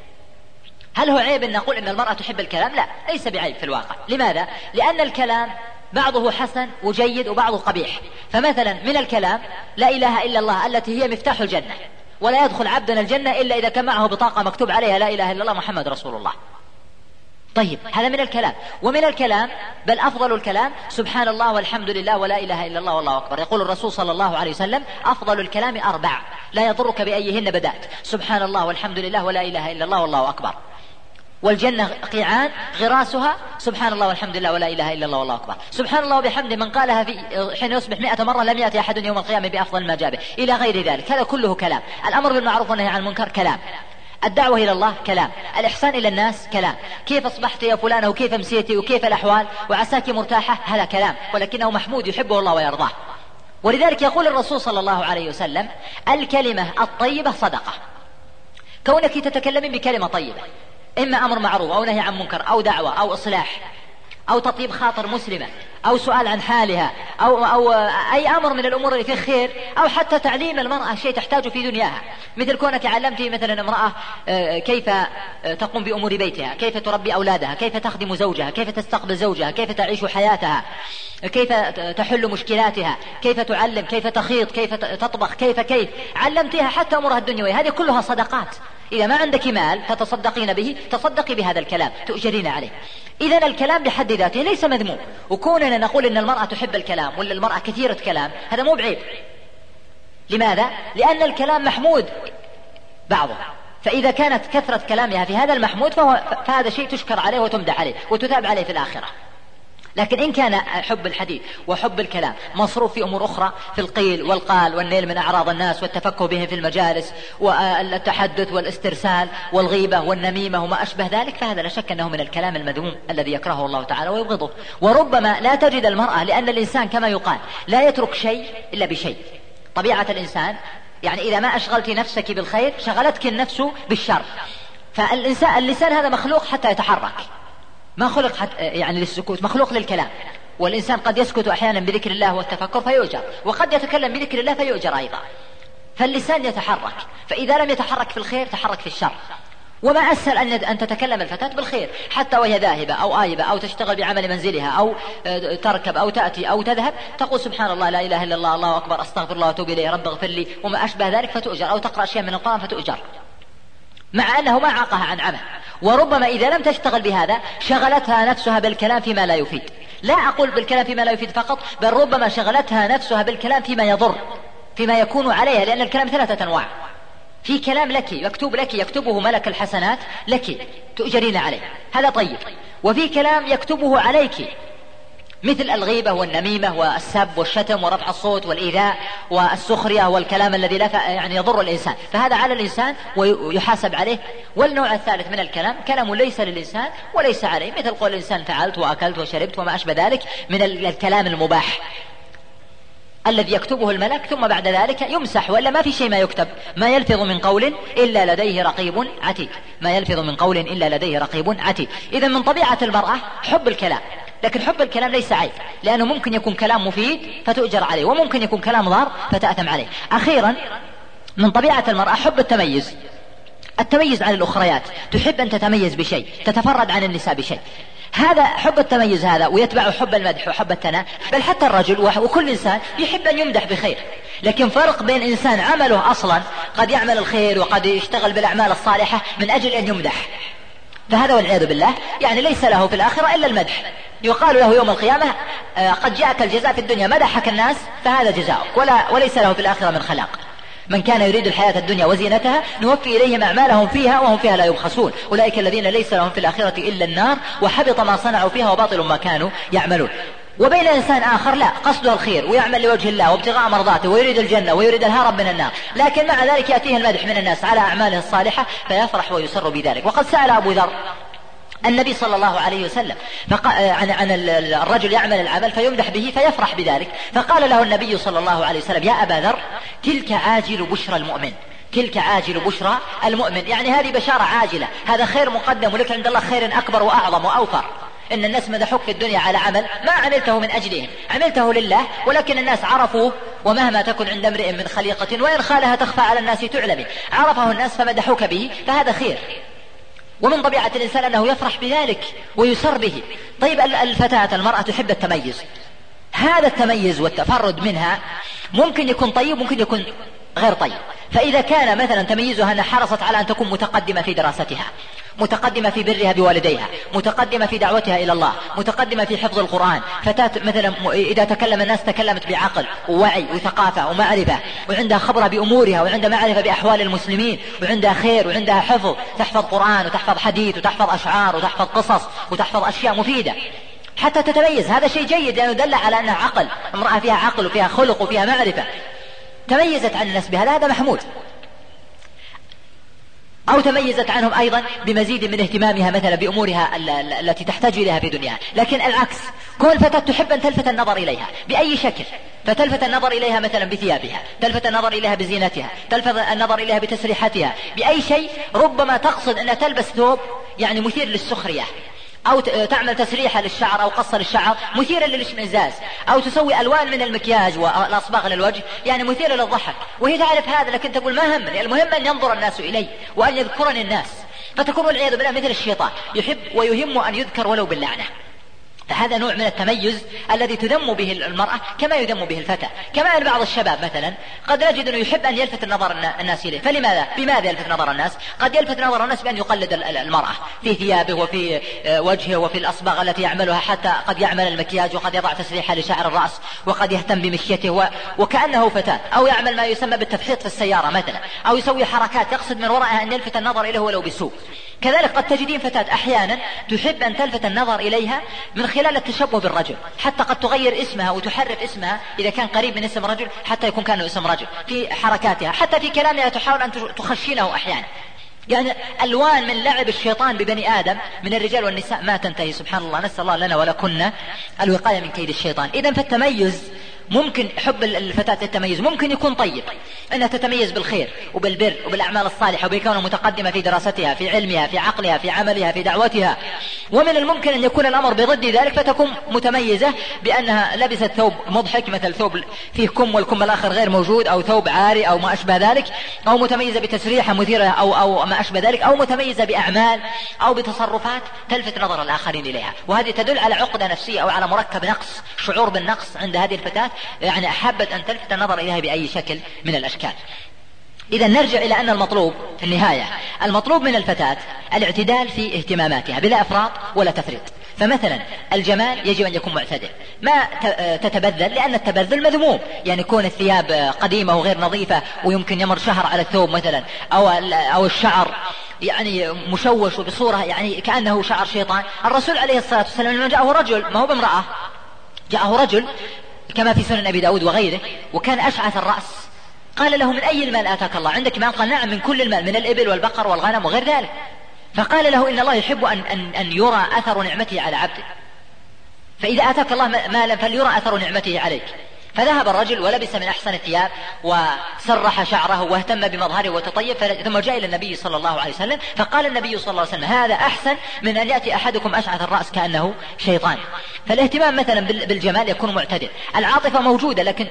هل هو عيب أن نقول أن المرأة تحب الكلام؟ لا، ليس بعيب في الواقع. لماذا؟ لأن الكلام بعضه حسن وجيد وبعضه قبيح. فمثلا من الكلام لا إله إلا الله التي هي مفتاح الجنة، ولا يدخل عبدنا الجنة إلا إذا كان معه بطاقة مكتوب عليها لا إله إلا الله محمد رسول الله. طيب هذا من الكلام. ومن الكلام بل أفضل الكلام سبحان الله والحمد لله ولا إله إلا الله والله أكبر. يقول الرسول صلى الله عليه وسلم أفضل الكلام 4 لا يضرك بأيهن بدأت: سبحان الله والحمد لله ولا إله إلا الله والله أكبر. والجنة قيعان غراسها سبحان الله والحمد لله ولا إله إلا الله والله أكبر. سبحان الله وبحمده من قالها في حين يصبح 100 مرة لم يأتي أحد يوم القيامة بأفضل ما جاء به، إلى غير ذلك. هذا كله كلام. الأمر بالمعروف والنهي عن المنكر كلام، الدعوة إلى الله كلام، الإحسان إلى الناس كلام، كيف أصبحت يا فلانة وكيف مسيتي وكيف الأحوال وعساك مرتاحة، هذا كلام ولكنه محمود يحبه الله ويرضاه. ولذلك يقول الرسول صلى الله عليه وسلم: الكلمة الطيبة صدقة. كونك تتكلمين بكلمة طيبة، إما أمر معروف أو نهي عن منكر أو دعوة أو إصلاح أو تطيب خاطر مسلمة أو سؤال عن حالها أو أي أمر من الأمور اللي فيه خير، أو حتى تعليم المرأة شيء تحتاج في دنياها، مثل كونك علمتي مثلا امرأة كيف تقوم بأمور بيتها، كيف تربي أولادها، كيف تخدم زوجها، كيف تستقبل زوجها، كيف تعيش حياتها، كيف تحل مشكلاتها، كيف تعلم، كيف تخيط، كيف تطبخ، كيف علمتها حتى أمورها الدنيوية. هذه كلها صدقات. إذا ما عندك مال تتصدقين به تصدقي بهذا الكلام تؤجرين عليه. إذن الكلام بحد ذاته ليس مذموم، وكوننا نقول إن المرأة تحب الكلام ولا المرأة كثيرة كلام هذا مو بعيب. لماذا؟ لأن الكلام محمود بعضه، فإذا كانت كثرة كلامها في هذا المحمود فهذا شيء تشكر عليه وتمدح عليه وتثاب عليه في الآخرة. لكن إن كان حب الحديث وحب الكلام مصروف في أمور أخرى، في القيل والقال والنيل من أعراض الناس والتفكه بهم في المجالس والتحدث والاسترسال والغيبة والنميمة وما أشبه ذلك، فهذا لا شك أنه من الكلام المذموم الذي يكرهه الله تعالى ويبغضه. وربما لا تجد المرأة، لأن الإنسان كما يقال لا يترك شيء إلا بشيء. طبيعة الإنسان يعني إذا ما أشغلت نفسك بالخير شغلتك النفس بالشر. فاللسان هذا مخلوق حتى يتحرك، ما خلق حتى يعني للسكوت، مخلوق للكلام. والإنسان قد يسكت أحيانا بذكر الله والتفكر فيؤجر، وقد يتكلم بذكر الله فيؤجر أيضا. فاللسان يتحرك، فإذا لم يتحرك في الخير تحرك في الشر. وما أسهل أن تتكلم الفتاة بالخير حتى وهي ذاهبة أو آيبة أو تشتغل بعمل منزلها أو تركب أو تأتي أو تذهب، تقول سبحان الله لا إله إلا الله الله أكبر أستغفر الله وأتوب إليه رب اغفر لي وما أشبه ذلك فتؤجر، أو تقرأ شيئا من القرآن فتؤجر، مع أنه ما عاقها عن عمل. وربما إذا لم تشتغل بهذا شغلتها نفسها بالكلام فيما لا يفيد. لا أقول بالكلام فيما لا يفيد فقط، بل ربما شغلتها نفسها بالكلام فيما يضر، فيما يكون عليها، لأن الكلام 3 أنواع. في كلام لك يكتب لك يكتبه ملك الحسنات لك تؤجرين عليه، هذا طيب. وفي كلام يكتبه عليك مثل الغيبة والنميمة والسب والشتم ورفع الصوت والإيذاء والسخرية والكلام الذي لا يعني يضر الإنسان، فهذا على الإنسان ويحاسب عليه. والنوع الثالث من الكلام كلام ليس للإنسان وليس عليه، مثل قول الإنسان فعلت وأكلت وشربت وما أشبه ذلك من الكلام المباح الذي يكتبه الملك ثم بعد ذلك يمسح، ولا ما في شيء ما يكتب. ما يلفظ من قول إلا لديه رقيب عتيد، ما يلفظ من قول إلا لديه رقيب عتيد. إذن من طبيعة المرأة حب الكلام، لكن حب الكلام ليس عيب، لأنه ممكن يكون كلام مفيد فتؤجر عليه، وممكن يكون كلام ضار فتأثم عليه. أخيرا من طبيعة المرأة حب التميز، التميز عن الأخريات، تحب أن تتميز بشيء، تتفرد عن النساء بشيء. هذا حب التميز هذا، ويتبع حب المدح وحب الثناء. بل حتى الرجل وكل إنسان يحب أن يمدح بخير، لكن فرق بين إنسان عمله أصلا قد يعمل الخير وقد يشتغل بالأعمال الصالحة من أجل أن يمدح، فهذا والعياذ بالله يعني ليس له في الآخرة إلا المدح. يقال له يوم القيامة قد جاءك الجزاء في الدنيا مدحك الناس فهذا جزاؤك، وليس له في الآخرة من خلاق. من كان يريد الحياة الدنيا وزينتها نوفي إليهم أعمالهم فيها وهم فيها لا يبخسون، أولئك الذين ليس لهم في الآخرة إلا النار وحبط ما صنعوا فيها وباطل ما كانوا يعملون. وبين إنسان آخر لا قصده الخير ويعمل لوجه الله وابتغاء مرضاته ويريد الجنة ويريد الهرب من النار، لكن مع ذلك يأتيه المدح من الناس على أعماله الصالحة فيفرح ويسر بذلك. وقد سأل أبو ذر النبي صلى الله عليه وسلم عن الرجل يعمل العمل فيمدح به فيفرح بذلك، فقال له النبي صلى الله عليه وسلم: يا أبا ذر تلك عاجل بشرى المؤمن، تلك عاجل بشرى المؤمن، يعني هذه بشارة عاجلة، هذا خير مقدم ولك عند الله خير أكبر وأعظم وأوفر. إن الناس مدحوك في الدنيا على عمل ما عملته من أجلهم، عملته لله، ولكن الناس عرفوه، ومهما تكن عند امرئ من خليقة وإن خالها تخفى على الناس تعلم، عرفه الناس فمدحوك به، فهذا خير. ومن طبيعة الإنسان أنه يفرح بذلك ويسر به. طيب الفتاة المرأة تحب التميز، هذا التميز والتفرد منها ممكن يكون طيب ممكن يكون غير طيب. فإذا كان مثلا تميزها أنها حرصت على أن تكون متقدمة في دراستها متقدمة في برها بوالديها، متقدمة في دعوتها إلى الله، متقدمة في حفظ القرآن، فتاة مثلا إذا تكلم الناس تكلمت بعقل ووعي وثقافة ومعرفة، وعندها خبرة بأمورها، وعندها معرفة بأحوال المسلمين، وعندها خير، وعندها حفظ، تحفظ قرآن وتحفظ حديث وتحفظ أشعار وتحفظ قصص وتحفظ أشياء مفيدة حتى تتميز. هذا شيء جيد لأنه دل على أنها عقل، امرأة فيها عقل وفيها خلق وفيها معرفة، تميزت عن الناس بهذا، هذا محمود. أو تميزت عنهم أيضا بمزيد من اهتمامها مثلا بأمورها التي تحتاج إليها في دنياها. لكن العكس، كل فتاة تحب أن تلفت النظر إليها بأي شكل، فتلفت النظر إليها مثلا بثيابها، تلفت النظر إليها بزينتها، تلفت النظر إليها بتسريحتها، بأي شيء. ربما تقصد أن تلبس ثوب يعني مثير للسخرية، أو تعمل تسريحة للشعر أو قصة للشعر مثيرة للاشمئزاز، أو تسوي ألوان من المكياج والأصباغ للوجه يعني مثيرة للضحك، وهي تعرف هذا لكن تقول ما همني، المهم أن ينظر الناس إلي وأن يذكرني الناس، فتكون والعياذ بالله مثل الشيطان يحب ويهم أن يذكر ولو باللعنة. فهذا نوع من التميز الذي تذم به المرأة كما يذم به الفتى. كما أن بعض الشباب مثلا قد نجد أنه يحب أن يلفت نظر الناس إليه، فلماذا؟ بماذا يلفت نظر الناس؟ قد يلفت نظر الناس بأن يقلد المرأة في ثيابه وفي وجهه وفي الأصباغ التي يعملها، حتى قد يعمل المكياج وقد يضع تسريحة لشعر الرأس وقد يهتم بمشيته وكأنه فتاة، أو يعمل ما يسمى بالتفحيط في السيارة مثلا، أو يسوي حركات يقصد من وراءها أن يلفت النظر إليه ولو بسوء. كذلك قد تجدين فتاة أحيانا تحب أن تلفت النظر إليها من خلال التشبه بالرجل، حتى قد تغير اسمها وتحرف اسمها إذا كان قريب من اسم رجل حتى يكون كانه اسم رجل، في حركاتها حتى في كلامها تحاول أن تخشنه أحيانا. يعني ألوان من لعب الشيطان ببني آدم من الرجال والنساء ما تنتهي، سبحان الله، نسأل الله لنا ولكن الوقاية من كيد الشيطان. إذن فالتميز ممكن، حب الفتاة للتميز ممكن يكون طيب، أنها تتميز بالخير وبالبر وبالأعمال الصالحة وبكونها متقدمة في دراستها، في علمها، في عقلها، في عملها، في دعوتها. ومن الممكن أن يكون الأمر بضد ذلك، فتكون متميزة بأنها لبست ثوب مضحك، مثل ثوب فيه كم والكم الآخر غير موجود، أو ثوب عاري أو ما أشبه ذلك، أو متميزة بتسريحة مثيرة أو ما أشبه ذلك، أو متميزة بأعمال أو بتصرفات تلفت نظر الآخرين إليها. وهذه تدل على عقدة نفسية أو على مركب نقص، شعور بالنقص عند هذه الفتاة، يعني أحبت أن تلفت النظر إليها بأي شكل من الأشكال. إذا نرجع إلى أن المطلوب في النهاية، المطلوب من الفتاة الاعتدال في اهتماماتها بلا إفراط ولا تفريط. فمثلا الجمال يجب أن يكون معتدل، ما تتبذل، لأن التبذل مذموم، يعني يكون الثياب قديمة وغير نظيفة ويمكن يمر شهر على الثوب مثلا، أو الشعر يعني مشوش وبصورة يعني كأنه شعر شيطان. الرسول عليه الصلاة والسلام لما جاءه رجل، ما هو بامرأة، جاءه رجل كما في سنن أبي داود وغيره، وكان أشعث الرأس، قال له: من أي المال آتاك الله؟ عندك مال؟ قال: نعم، من كل المال، من الإبل والبقر والغنم وغير ذلك. فقال له: إن الله يحب أن يرى أثر نعمته على عبده، فإذا آتاك الله مالا فليرى أثر نعمته عليك. فذهب الرجل ولبس من أحسن الثياب وسرح شعره واهتم بمظهره وتطيب، ثم جاء إلى النبي صلى الله عليه وسلم، فقال النبي صلى الله عليه وسلم: هذا أحسن من أن يأتي أحدكم أشعث الرأس كأنه شيطان. فالاهتمام مثلا بالجمال يكون معتدل. العاطفة موجودة لكن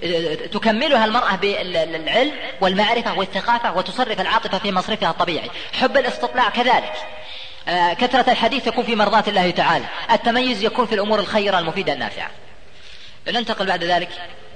تكملها المرأة بالعلم والمعرفة والثقافة، وتصرف العاطفة في مصرفها الطبيعي. حب الاستطلاع كذلك. كثرة الحديث يكون في مرضاة الله تعالى. التميز يكون في الأمور الخيرة المفيدة النافعة. ننتقل بعد ذلك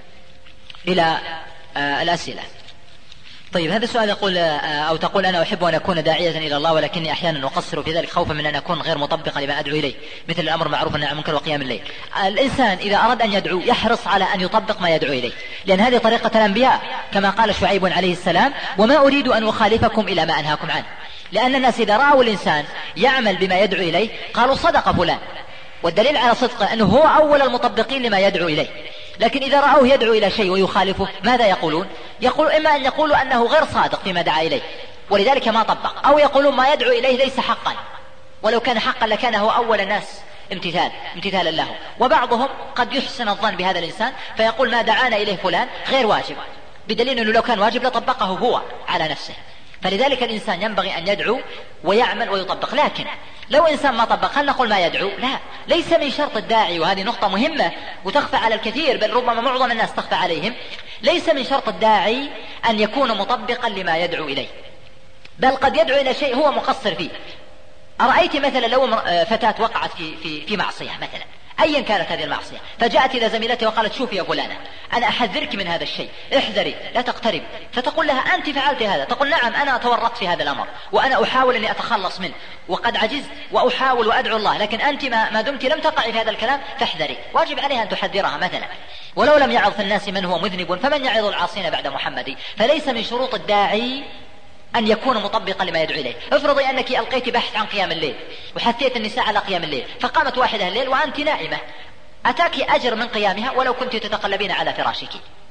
إلى الأسئلة. طيب، هذا السؤال يقول أو تقول: أنا أحب أن أكون داعية إلى الله، ولكني أحيانا أقصر في ذلك خوفا من أن أكون غير مطبقا لما أدعو إليه، مثل الأمر معروف والنهي عن المنكر وقيام الليل. الإنسان إذا أراد أن يدعو يحرص على أن يطبق ما يدعو إليه، لأن هذه طريقة الأنبياء، كما قال شعيب عليه السلام: وما أريد أن أخالفكم إلى ما أنهاكم عنه. لأن الناس إذا رأوا الإنسان يعمل بما يدعو إليه قالوا: صدق فلان. والدليل على صدقه أنه هو أول المطبقين لما يدعو إليه. لكن إذا رأوه يدعو إلى شيء ويخالفه، ماذا يقولون؟ إما أن يقولوا أنه غير صادق فيما دعا إليه ولذلك ما طبق، أو يقولون ما يدعو إليه ليس حقا، ولو كان حقا لكان هو أول الناس امتثالا له. وبعضهم قد يحسن الظن بهذا الإنسان فيقول: ما دعانا إليه فلان غير واجب، بدليل أنه لو كان واجب لطبقه هو على نفسه. فلذلك الإنسان ينبغي أن يدعو ويعمل ويطبق. لكن لو إنسان ما طبق، هل نقول ما يدعو؟ لا، ليس من شرط الداعي، وهذه نقطة مهمة وتخفى على الكثير، بل ربما معظم الناس تخفى عليهم. ليس من شرط الداعي أن يكون مطبقا لما يدعو إليه، بل قد يدعو إلى شيء هو مقصر فيه. أرأيت مثلا لو فتاة وقعت في معصية مثلا، أيا كانت هذه المعصية. فجاءت إلى زميلتها وقالت شوفي يا فلانة أنا أحذرك من هذا الشيء، احذري لا تقترب. فتقول لها أنت فعلت هذا؟ تقول نعم أنا تورطت في هذا الأمر وأنا أحاول أني أتخلص منه وقد عجزت وأحاول وأدعو الله، لكن أنت ما دمت لم تقعي في هذا الكلام فاحذري. واجب عليها أن تحذرها مثلا. ولو لم يعظ في الناس من هو مذنب فمن يعظ العاصين بعد محمد. فليس من شروط الداعي أن يكون مطبقا لما يدعو إليه. افرضي أنك ألقيت بحث عن قيام الليل وحثيت النساء على قيام الليل، فقامت واحدة الليل وأنت نائمة، أتاك أجر من قيامها ولو كنت تتقلبين على فراشك.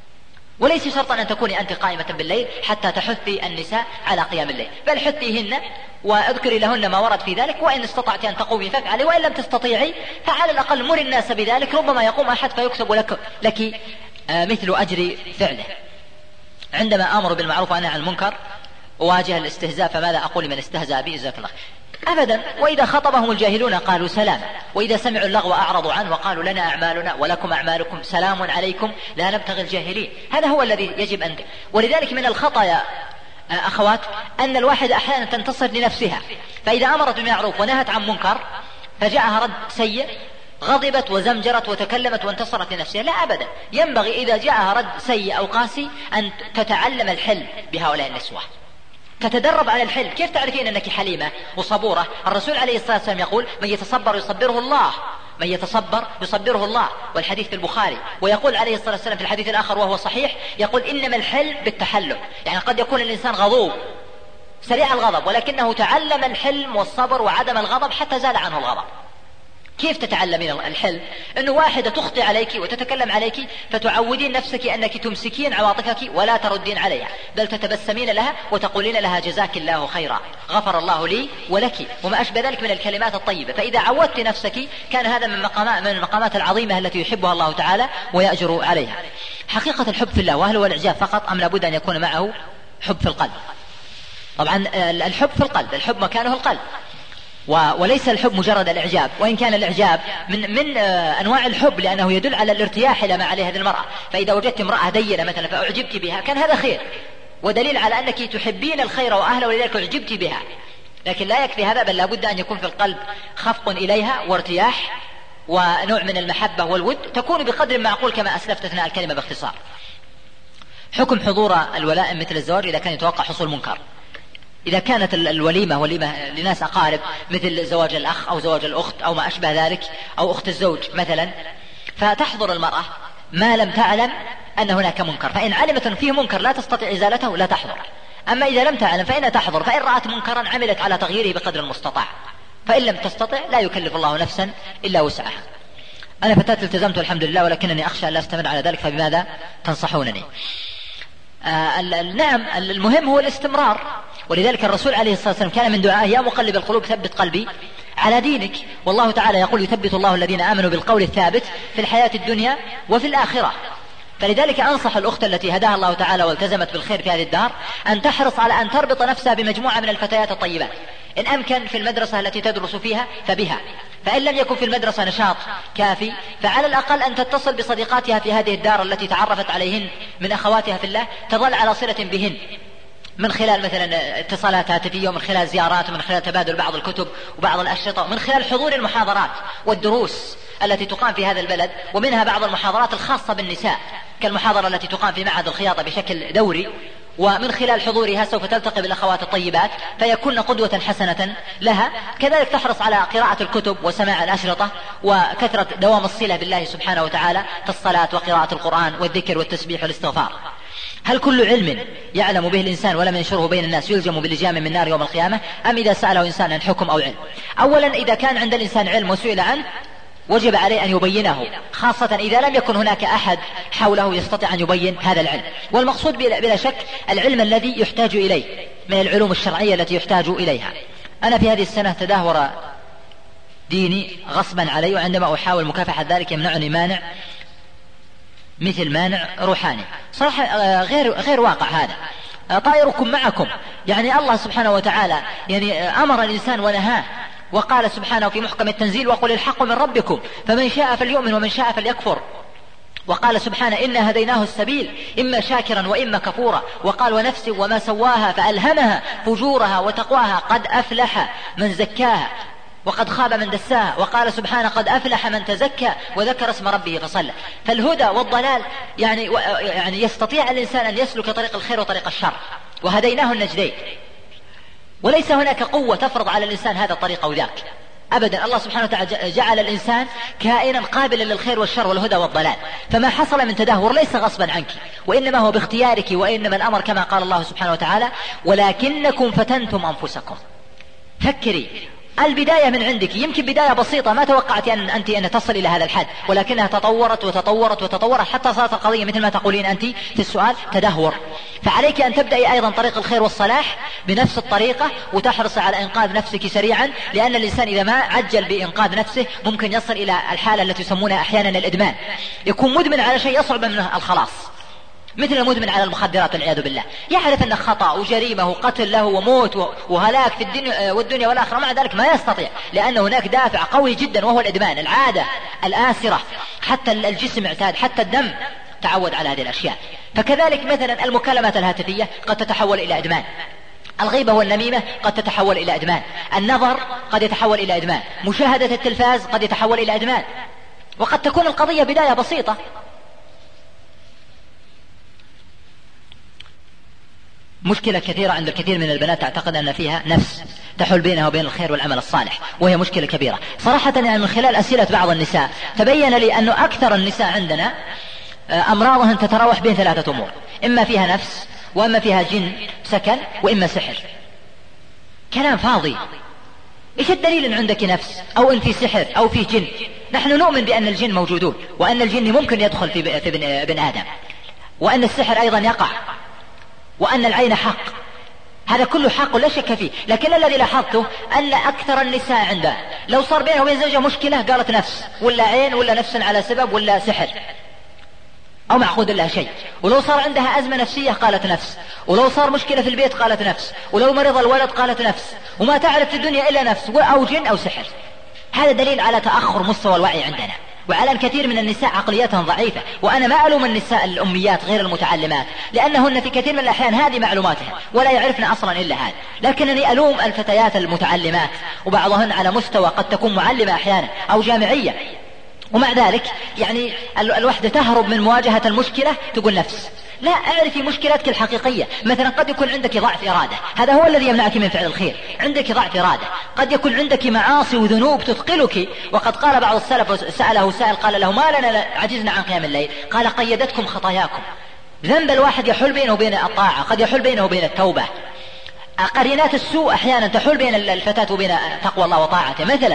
وليس شرطا أن تكوني أنت قائمة بالليل حتى تحثي النساء على قيام الليل، بل حثيهن واذكري لهن ما ورد في ذلك، وإن استطعت أن تقومي فافعلي، وإن لم تستطيعي فعلى الأقل مر الناس بذلك، ربما يقوم أحد فيكسب لك مثل أجر فعله. عندما أمر بالمعروف وأنهى عن المنكر واجه الاستهزاء فماذا أقول من استهزأ بي؟ جزاك الله أبدا. وإذا خطبهم الجاهلون قالوا سلاما، وإذا سمعوا اللغو أعرضوا عنه وقالوا لنا أعمالنا ولكم أعمالكم سلام عليكم لا نبتغي الجاهلين. هذا هو الذي يجب أن. ولذلك من الخطأ يا أخوات أن الواحد أحيانا تنتصر لنفسها، فإذا أمرت بمعروف ونهت عن منكر فجاءها رد سيء غضبت وزمجرت وتكلمت وانتصرت لنفسها. لا أبدا، ينبغي إذا جاءها رد سيء أو قاسي أن تتعلم الحلم بهؤلاء النسوة، تتدرب على الحلم. كيف تعرفين أنك حليمة وصبورة؟ الرسول عليه الصلاة والسلام يقول من يتصبر يصبره الله، من يتصبر يصبره الله، والحديث في البخاري. ويقول عليه الصلاة والسلام في الحديث الآخر وهو صحيح، يقول إنما الحلم بالتحلم. يعني قد يكون الإنسان غضوب سريع الغضب ولكنه تعلم الحلم والصبر وعدم الغضب حتى زال عنه الغضب. كيف تتعلمين الحلم؟ أنه واحدة تخطئ عليك وتتكلم عليك فتعودين نفسك أنك تمسكين عواطفك ولا تردين عليها، بل تتبسمين لها وتقولين لها جزاك الله خيرا، غفر الله لي ولك، وما أشبه ذلك من الكلمات الطيبة. فإذا عودت نفسك كان هذا من المقامات العظيمة التي يحبها الله تعالى ويأجر عليها. حقيقة الحب في الله، وهل هو الإعجاب فقط أم لابد أن يكون معه حب في القلب؟ طبعا الحب في القلب، الحب مكانه القلب، وليس الحب مجرد الإعجاب، وإن كان الإعجاب من أنواع الحب لأنه يدل على الارتياح إلى ما عليه هذه المرأة. فإذا وجدت امرأة دينة مثلا فأعجبت بها كان هذا خير ودليل على أنك تحبين الخير وأهله ولذلك أعجبت بها. لكن لا يكفي هذا، بل لابد أن يكون في القلب خفق إليها وارتياح ونوع من المحبة والود، تكون بقدر معقول كما أسلفت أثناء الكلمة باختصار. حكم حضور الولائم مثل الزواج إذا كان يتوقع حصول منكر. إذا كانت الوليمة لناس أقارب مثل زواج الأخ أو زواج الأخت أو ما أشبه ذلك أو أخت الزوج مثلا، فتحضر المرأة ما لم تعلم أن هناك منكر، فإن علمت فيه منكر لا تستطيع إزالته لا تحضر. أما إذا لم تعلم فإنها تحضر، فإن رأت منكرا عملت على تغييره بقدر المستطاع، فإن لم تستطع لا يكلف الله نفسا إلا وسعها. أنا فتاة التزمت الحمد لله، ولكنني أخشى أن لا أستمر على ذلك، فبماذا تنصحونني؟ نعم، المهم هو الاستمرار. ولذلك الرسول عليه الصلاة والسلام كان من دعائه يا مقلب القلوب ثبت قلبي على دينك، والله تعالى يقول يثبت الله الذين آمنوا بالقول الثابت في الحياة الدنيا وفي الآخرة. فلذلك أنصح الأخت التي هداها الله تعالى والتزمت بالخير في هذه الدار أن تحرص على أن تربط نفسها بمجموعة من الفتيات الطيبات، إن أمكن في المدرسة التي تدرس فيها فبها، فإن لم يكن في المدرسة نشاط كافي فعلى الأقل أن تتصل بصديقاتها في هذه الدار التي تعرفت عليهن من أخواتها في الله، تظل على صلة بهن من خلال مثلا اتصالات هاتفية، ومن خلال زيارات، ومن خلال تبادل بعض الكتب وبعض الأشرطة، ومن خلال حضور المحاضرات والدروس التي تقام في هذا البلد، ومنها بعض المحاضرات الخاصة بالنساء كالمحاضرة التي تقام في معهد الخياطة بشكل دوري، ومن خلال حضورها سوف تلتقي بالأخوات الطيبات فيكون قدوة حسنة لها. كذلك تحرص على قراءة الكتب وسماع الأشرطة وكثرة دوام الصلة بالله سبحانه وتعالى كالصلاة وقراءة القرآن والذكر والتسبيح والاستغفار. هل كل علم يعلم به الإنسان ولم ينشره بين الناس يلجم بلجام من نار يوم القيامة، أم إذا سأله إنسان عن حكم أو علم؟ أولا إذا كان عند الإنسان علم وسئل عنه وجب عليه أن يبينه، خاصة إذا لم يكن هناك أحد حوله يستطيع أن يبين هذا العلم. والمقصود بلا شك العلم الذي يحتاج إليه من العلوم الشرعية التي يحتاج إليها. أنا في هذه السنة تدهور ديني غصبا علي، وعندما أحاول مكافحة ذلك يمنعني مانع مثل مانع روحاني. صراحة غير واقع هذا. طائركم معكم، يعني الله سبحانه وتعالى يعني أمر الإنسان ونهاه، وقال سبحانه في محكم التنزيل وقل الحق من ربكم فمن شاء فليؤمن ومن شاء فليكفر. وقال سبحانه إنا هديناه السبيل إما شاكرا وإما كفورا. وقال ونفس وما سواها فألهمها فجورها وتقواها قد أفلح من زكاها. وقد خاب من دساها، وقال سبحانه قد أفلح من تزكى وذكر اسم ربه فصلى. فالهدى والضلال يعني يستطيع الإنسان أن يسلك طريق الخير وطريق الشر، وهديناه النجدين، وليس هناك قوة تفرض على الإنسان هذا الطريق أو ذاك أبدا. الله سبحانه وتعالى جعل الإنسان كائنا قابلا للخير والشر والهدى والضلال، فما حصل من تدهور ليس غصبا عنك، وإنما هو باختيارك، وإنما الأمر كما قال الله سبحانه وتعالى ولكنكم فتنتم أنفسكم. فكري، البداية من عندك، يمكن بداية بسيطة ما توقعت أن تصل إلى هذا الحد، ولكنها تطورت وتطورت وتطورت حتى صارت القضية مثل ما تقولين أنت في السؤال تدهور. فعليك أن تبدأي أيضا طريق الخير والصلاح بنفس الطريقة، وتحرص على إنقاذ نفسك سريعا، لأن الإنسان إذا ما عجل بإنقاذ نفسه ممكن يصل إلى الحالة التي يسمونها أحيانا الإدمان، يكون مدمن على شيء يصعب منه الخلاص، مثل المدمن على المخدرات والعياذ بالله، يعرف أنه خطأ وجريمة وقتل له وموت وهلاك في الدنيا والدنيا والآخرة، مع ذلك ما يستطيع، لأن هناك دافع قوي جدا وهو الإدمان، العادة الآسرة، حتى الجسم اعتاد، حتى الدم تعود على هذه الأشياء. فكذلك مثلا المكالمات الهاتفية قد تتحول إلى إدمان، الغيبة والنميمة قد تتحول إلى إدمان، النظر قد يتحول إلى إدمان، مشاهدة التلفاز قد يتحول إلى إدمان، وقد تكون القضية بداية بسيطة. مشكلة كثيرة عند الكثير من البنات تعتقد أن فيها نفس تحول بينها وبين الخير والعمل الصالح، وهي مشكلة كبيرة صراحة. يعني من خلال أسئلة بعض النساء تبين لي أن أكثر النساء عندنا أمراضهن تتراوح بين ثلاثة أمور، إما فيها نفس، وإما فيها جن سكن، وإما سحر. كلام فاضي. إيش الدليل أن عندك نفس أو أن في سحر أو في جن؟ نحن نؤمن بأن الجن موجودون، وأن الجن ممكن يدخل في بن آدم، وأن السحر أيضا يقع، وأن العين حق، هذا كله حق لا شك فيه. لكن الذي لاحظته أن أكثر النساء عندها لو صار بينها وبين زوجها مشكلة قالت نفس، ولا عين، ولا نفس على سبب، ولا سحر أو معقود لها شيء، ولو صار عندها أزمة نفسية قالت نفس، ولو صار مشكلة في البيت قالت نفس، ولو مرض الولد قالت نفس، وما تعرف في الدنيا إلا نفس أو جن أو سحر. هذا دليل على تأخر مستوى الوعي عندنا، وعلى أن كثير من النساء عقلياتهم ضعيفة. وأنا ما ألوم النساء الأميات غير المتعلمات، لأنهن في كثير من الأحيان هذه معلوماتهن ولا يعرفن أصلا إلا هذا، لكنني ألوم الفتيات المتعلمات، وبعضهن على مستوى قد تكون معلمة أحيانا أو جامعية، ومع ذلك يعني الوحدة تهرب من مواجهة المشكلة تقول نفس. لا، اعرفي مشكلتك الحقيقية. مثلا قد يكون عندك ضعف إرادة، هذا هو الذي يمنعك من فعل الخير، عندك ضعف إرادة. قد يكون عندك معاصي وذنوب تثقلك، وقد قال بعض السلف سأله سائل قال له ما لنا عجزنا عن قيام الليل؟ قال قيدتكم خطاياكم. ذنب الواحد يحول بينه وبين الطاعة، قد يحول بينه وبين التوبة. قرينات السوء أحيانا تحول بين الفتاة وبين تقوى الله وطاعته مثلا.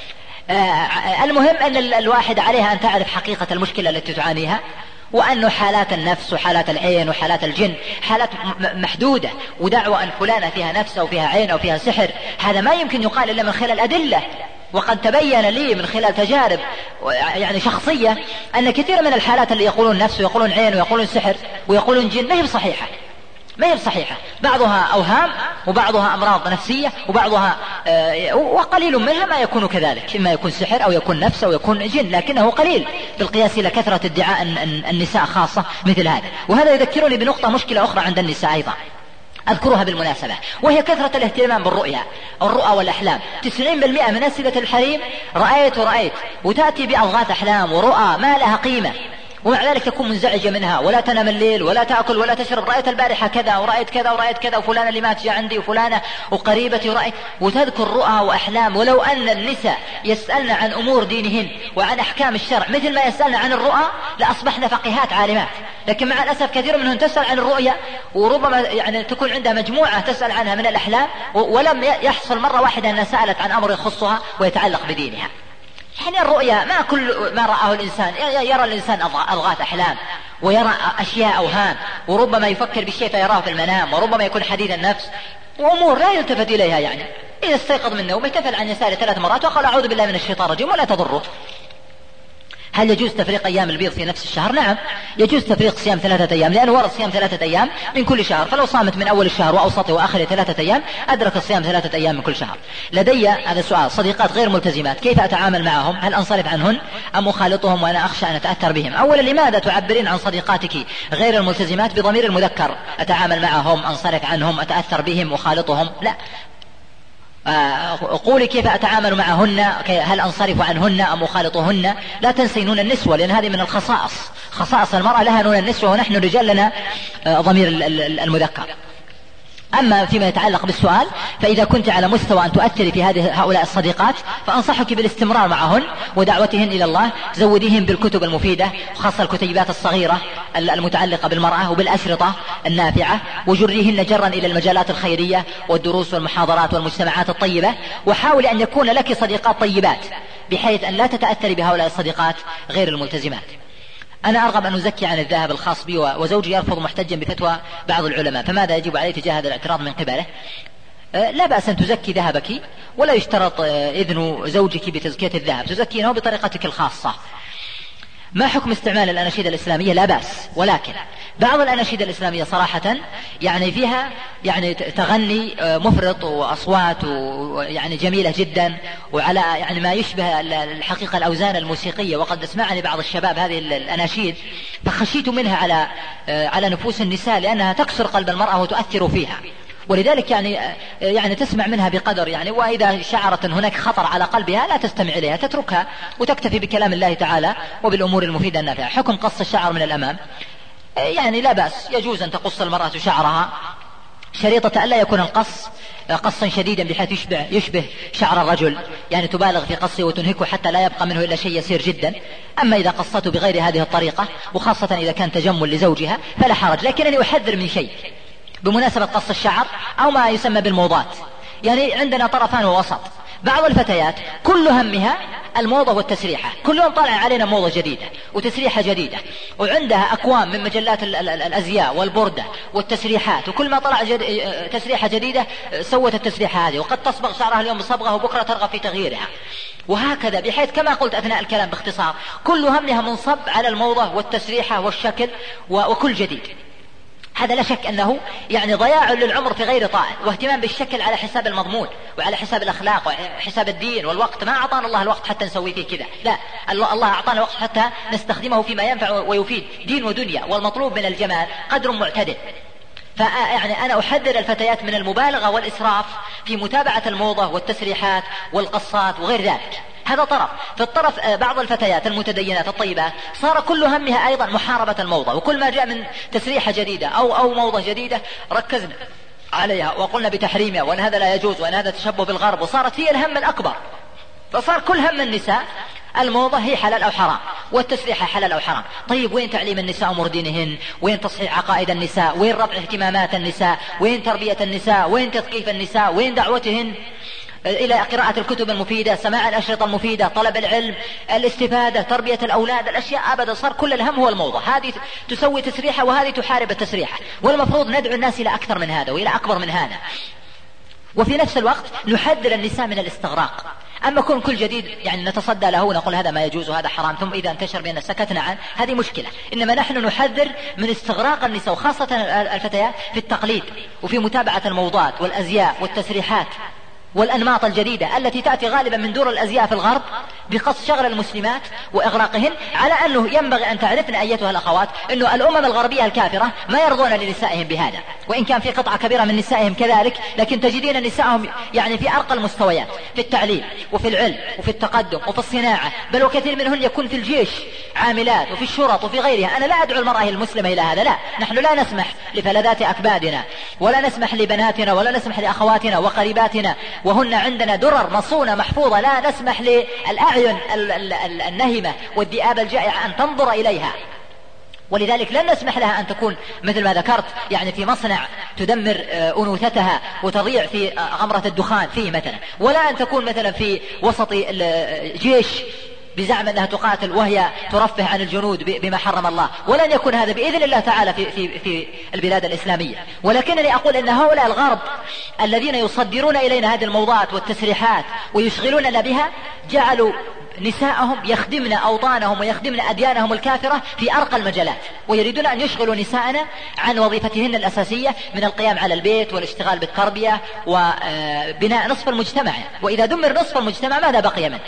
المهم أن الواحد عليها أن تعرف حقيقة المشكلة التي تعانيها، وأن حالات النفس وحالات العين وحالات الجن حالات محدودة، ودعوة أن فلانة فيها نفس أو فيها عين أو فيها سحر هذا ما يمكن يقال إلا من خلال الأدلة. وقد تبين لي من خلال تجارب يعني شخصية أن كثير من الحالات اللي يقولون نفس ويقولون عين ويقولون سحر ويقولون جن ما هي صحيحة، ما هي صحيحة، بعضها أوهام وبعضها أمراض نفسية وبعضها وقليل منها ما يكون كذلك، إما يكون سحر أو يكون نفس أو يكون جن، لكنه قليل بالقياس إلى كثرة ادعاء النساء خاصة مثل هذا. وهذا يذكرني بنقطة مشكلة أخرى عند النساء أيضا أذكرها بالمناسبة، وهي كثرة الاهتمام بالرؤيا، الرؤى والأحلام. 90% من أسئلة الحريم رأيت ورأيت، وتأتي بأضغاث أحلام ورؤى ما لها قيمة، ومع ذلك تكون منزعجة منها، ولا تنام الليل ولا تأكل ولا تشرب. رأيت البارحة كذا ورأيت كذا ورأيت كذا، وفلانة اللي مات جاء عندي وفلانة وقريبتي ورأيت، وتذكر رؤى وأحلام. ولو أن النساء يسألن عن أمور دينهن وعن أحكام الشرع مثل ما يسألن عن الرؤى لأصبحن فقيهات عالمات، لكن مع الأسف كثير منهم تسأل عن الرؤيا، وربما يعني تكون عندها مجموعة تسأل عنها من الأحلام، ولم يحصل مرة واحدة أنها سألت عن أمر يخصها ويتعلق بدينها. يعني الرؤيا ما كل ما رآه الإنسان، يرى الإنسان أضغاث أحلام ويرى أشياء أوهام، وربما يفكر بالشيء فيراه في المنام، وربما يكون حديث النفس وأمور لا يلتفت إليها. يعني إذا استيقظ من نومه تفل عن يساره 3 مرات وقال أعوذ بالله من الشيطان الرجيم ولا تضره. هل يجوز تفريق أيام البيض في نفس الشهر؟ نعم يجوز تفريق صيام 3 أيام، لأنه ورد صيام 3 أيام من كل شهر، فلو صامت من أول الشهر وأوسطه وآخره 3 أيام أدرك الصيام 3 أيام من كل شهر. لدي هذا سؤال: صديقات غير ملتزمات كيف أتعامل معهم؟ هل أنصرف عنهن أم أخالطهم وأنا أخشى أن أتأثر بهم؟ أولا، لماذا تعبرين عن صديقاتك غير الملتزمات بضمير المذكر؟ أتعامل معهم، أنصرف عنهم، أتأثر بهم، أخالطهم؟ لا، قولي كيف أتعامل معهن، هل أنصرف عنهن أم أخالطهن. لا تنسي نون النسوة، لأن هذه من الخصائص، خصائص المرأة لها نون النسوة، ونحن رجال لنا ضمير المذكر. أما فيما يتعلق بالسؤال، فإذا كنت على مستوى أن تؤثري في هؤلاء الصديقات فأنصحك بالاستمرار معهن ودعوتهن إلى الله. زوديهم بالكتب المفيدة، خاصة الكتيبات الصغيرة المتعلقة بالمرأة، وبالأشرطة النافعة، وجريهن جرا إلى المجالات الخيرية والدروس والمحاضرات والمجتمعات الطيبة. وحاولي أن يكون لك صديقات طيبات بحيث أن لا تتأثري بهؤلاء الصديقات غير الملتزمات. أنا أرغب أن أزكي عن الذهب الخاص بي، وزوجي يرفض محتجا بفتوى بعض العلماء، فماذا يجب عليه تجاه هذا الاعتراض من قبله؟ لا بأس أن تزكي ذهبك، ولا يشترط إذن زوجك بتزكية الذهب، تزكينه بطريقتك الخاصة. ما حكم استعمال الأناشيد الإسلامية؟ لا بأس، ولكن بعض الأناشيد الإسلامية صراحة يعني فيها يعني تغني مفرط وأصوات يعني جميلة جدا، وعلى يعني ما يشبه الحقيقة الأوزان الموسيقية. وقد اسمعني بعض الشباب هذه الأناشيد فخشيت منها على نفوس النساء، لأنها تكسر قلب المرأة وتؤثر فيها، ولذلك يعني تسمع منها بقدر يعني، وإذا شعرت هناك خطر على قلبها لا تستمع إليها، تتركها وتكتفي بكلام الله تعالى وبالأمور المفيدة النافعة. حكم قص الشعر من الأمام، يعني لا بأس، يجوز أن تقص المرأة شعرها، شريطة ألا يكون القص قصا شديدا بحيث يشبه شعر الرجل، يعني تبالغ في قصه وتنهكه حتى لا يبقى منه إلا شيء يسير جدا. أما إذا قصته بغير هذه الطريقة، وخاصة إذا كان تجمل لزوجها، فلا حرج. لكنني أحذر من شيء بمناسبة قص الشعر أو ما يسمى بالموضات. يعني عندنا طرفان ووسط. بعض الفتيات كل همها الموضة والتسريحة، كل يوم طالع علينا موضة جديدة وتسريحة جديدة، وعندها أكوام من مجلات الأزياء والبردة والتسريحات، وكل ما طلع تسريحة جديدة سوت التسريحة هذه، وقد تصبغ شعرها اليوم بصبغة وبكرة ترغب في تغييرها، وهكذا. بحيث كما قلت أثناء الكلام باختصار، كل همها منصب على الموضة والتسريحة والشكل وكل جديد. هذا لا شك أنه يعني ضياع للعمر في غير طاعة، واهتمام بالشكل على حساب المضمون وعلى حساب الأخلاق وحساب الدين والوقت. ما أعطانا الله الوقت حتى نسوي فيه كذا، لا، الله أعطانا الوقت حتى نستخدمه فيما ينفع ويفيد دين ودنيا. والمطلوب من الجمال قدر معتدل. فيعني أنا أحذر الفتيات من المبالغة والإسراف في متابعة الموضة والتسريحات والقصات وغير ذلك. هذا طرف. في الطرف بعض الفتيات المتدينات الطيبات صار كل همها أيضا محاربة الموضة، وكل ما جاء من تسريحة جديدة أو موضة جديدة ركزنا عليها وقلنا بتحريمها، وأن هذا لا يجوز، وأن هذا تشبه بالغرب، وصارت هي الهم الأكبر. فصار كل هم النساء الموضة هي حلال أو حرام، والتسريحة حلال أو حرام. طيب وين تعليم النساء أمور دينهن؟ وين تصحيح عقائد النساء؟ وين رفع اهتمامات النساء؟ وين تربية النساء؟ وين تثقيف النساء؟ وين دعوتهن إلى قراءة الكتب المفيدة، سماع الأشرطة المفيدة، طلب العلم، الاستفادة، تربية الأولاد، الأشياء أبدا. صار كل الهم هو الموضة، هذه تسوي تسريحة وهذه تحارب التسريحة، والمفروض ندعو الناس إلى أكثر من هذا وإلى أكبر من هذا. وفي نفس الوقت نحذر النساء من الاستغراق. أما كل جديد يعني نتصدى له ونقول هذا ما يجوز وهذا حرام، ثم إذا انتشر بأن سكتنا عنه، هذه مشكلة. إنما نحن نحذر من استغراق النساء وخاصة الفتيات في التقليد وفي متابعة الموضات والأزياء والتسريحات والأنماط الجديدة التي تأتي غالبا من دور الأزياء في الغرب، بقصد شغل المسلمات وإغراقهن. على أنه ينبغي أن تعرفن أيتها الأخوات أنه الأمم الغربية الكافرة ما يرضون لنسائهم بهذا، وإن كان في قطعة كبيرة من نسائهم كذلك، لكن تجدين نسائهم يعني في أرقى المستويات في التعليم وفي العلم وفي التقدم وفي الصناعة، بل وكثير منهن يكون في الجيش عاملات وفي الشرط وفي غيرها. أنا لا أدعو المرأة المسلمة إلى هذا، لا، نحن لا نسمح لفلذات أكبادنا، ولا نسمح لبناتنا، ولا نسمح لأخواتنا وقريباتنا، وهن عندنا درر مصونة محفوظة، لا نسمح للأعين النهمة والذئاب الجائعة أن تنظر إليها. ولذلك لن نسمح لها أن تكون مثل ما ذكرت يعني في مصنع تدمر أنوثتها وتضيع في غمرة الدخان فيه مثلا، ولا أن تكون مثلا في وسط الجيش بزعم أنها تقاتل وهي ترفه عن الجنود بما حرم الله. ولن يكون هذا بإذن الله تعالى في البلاد الإسلامية. ولكنني أقول أن هؤلاء الغرب الذين يصدرون إلينا هذه الموضات والتسريحات ويشغلوننا بها، جعلوا نساءهم يخدمن أوطانهم ويخدمن أديانهم الكافرة في أرقى المجالات، ويريدون أن يشغلوا نساءنا عن وظيفتهن الأساسية من القيام على البيت والاشتغال بالتربية وبناء نصف المجتمع. وإذا دمر نصف المجتمع ماذا بقي منه؟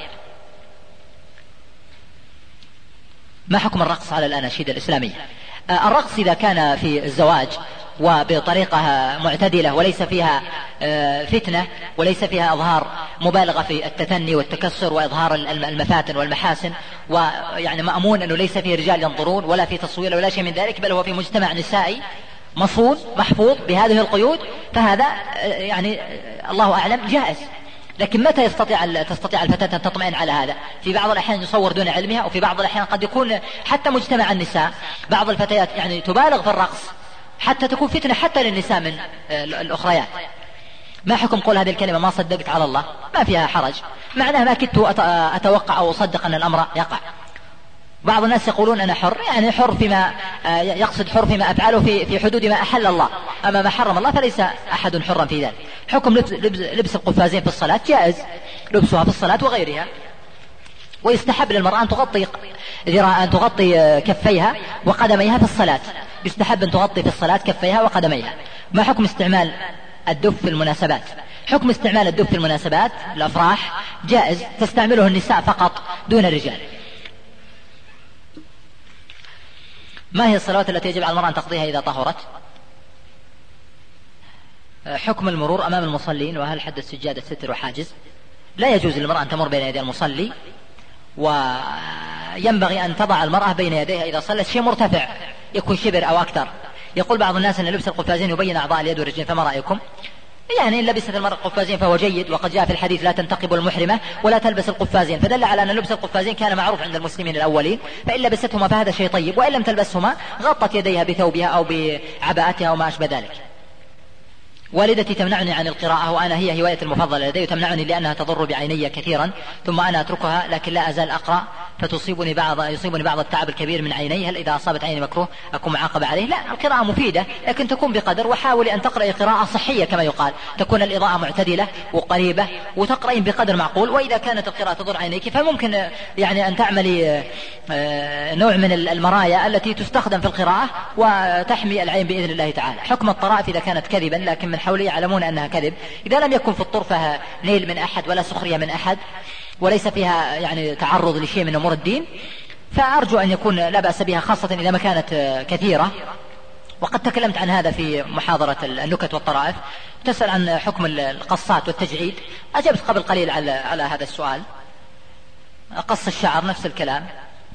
ما حكم الرقص على الأناشيد الإسلامية؟ الرقص إذا كان في الزواج وبطريقة معتدلة وليس فيها فتنة وليس فيها إظهار مبالغة في التثني والتكسر وإظهار المفاتن والمحاسن، ويعني مأمون أنه ليس فيه رجال ينظرون ولا في تصوير ولا شيء من ذلك، بل هو في مجتمع نسائي مصون محفوظ بهذه القيود، فهذا يعني الله أعلم جائز. لكن متى تستطيع الفتاة أن تطمئن على هذا؟ في بعض الأحيان يصور دون علمها، وفي بعض الأحيان قد يكون حتى مجتمع النساء بعض الفتيات يعني تبالغ في الرقص حتى تكون فتنة حتى للنساء من الأخريات. ما حكم قول هذه الكلمة ما صدقت على الله؟ ما فيها حرج، معناها ما كنت أتوقع أو أصدق أن الأمر يقع. بعض الناس يقولون أنا حر، يعني حر فيما يقصد حر فيما أفعله في حدود ما أحل الله، أما ما حرم الله فليس أحد حرا في ذلك. حكم لبس القفازين في الصلاة جائز لبسها في الصلاة وغيرها، ويستحب للمرأة أن تغطي كفيها وقدميها في الصلاة، يستحب أن تغطي في الصلاة كفيها وقدميها. ما حكم استعمال الدف في المناسبات؟ حكم استعمال الدف في المناسبات الأفراح جائز، تستعمله النساء فقط دون الرجال. ما هي الصلوات التي يجب على المرأة أن تقضيها إذا طهرت؟ حكم المرور أمام المصلين، وهل حد السجادة ستر وحاجز؟ لا يجوز للمرأة أن تمر بين يدي المصلي، وينبغي أن تضع المرأة بين يديها إذا صلت شيء مرتفع يكون شبر أو أكثر. يقول بعض الناس أن لبس القفازين يبين أعضاء اليد والرجلين، فما رأيكم؟ يعني إن لبست المرأة القفازين فهو جيد، وقد جاء في الحديث لا تنتقب المحرمة ولا تلبس القفازين، فدل على أن لبس القفازين كان معروف عند المسلمين الأولين، فإن لبستهما فهذا شيء طيب، وإن لم تلبسهما غطت يديها بثوبها أو بعباءتها أو ما أشبه ذلك. والدتي تمنعني عن القراءة وأنا هي هوايتي المفضلة لدي، وتمنعني لأنها تضر بعيني كثيرا، ثم أنا أتركها لكن لا أزال أقرأ، فيصيبني بعض التعب الكبير من عيني. هل إذا أصابت عيني مكروه أكون معاقب عليه؟ لا، القراءة مفيدة لكن تكون بقدر، وحاولي أن تقرأي قراءة صحية كما يقال، تكون الإضاءة معتدلة وقريبة وتقرأين بقدر معقول. وإذا كانت القراءة تضر عينيك فممكن يعني أن تعملي نوع من المرايا التي تستخدم في القراءة وتحمي العين بإذن الله تعالى. حكم الطرائف إذا كانت كذبا لكن من حولي يعلمون أنها كذب، إذا لم يكن في الطرفة نيل من أحد ولا سخرية من أحد وليس فيها يعني تعرض لشيء من أمور الدين، فأرجو أن يكون لا بأس بها، خاصة إذا ما كانت كثيرة. وقد تكلمت عن هذا في محاضرة النكت والطرائف. تسأل عن حكم القصات والتجعيد، أجبت قبل قليل على هذا السؤال. قص الشعر نفس الكلام.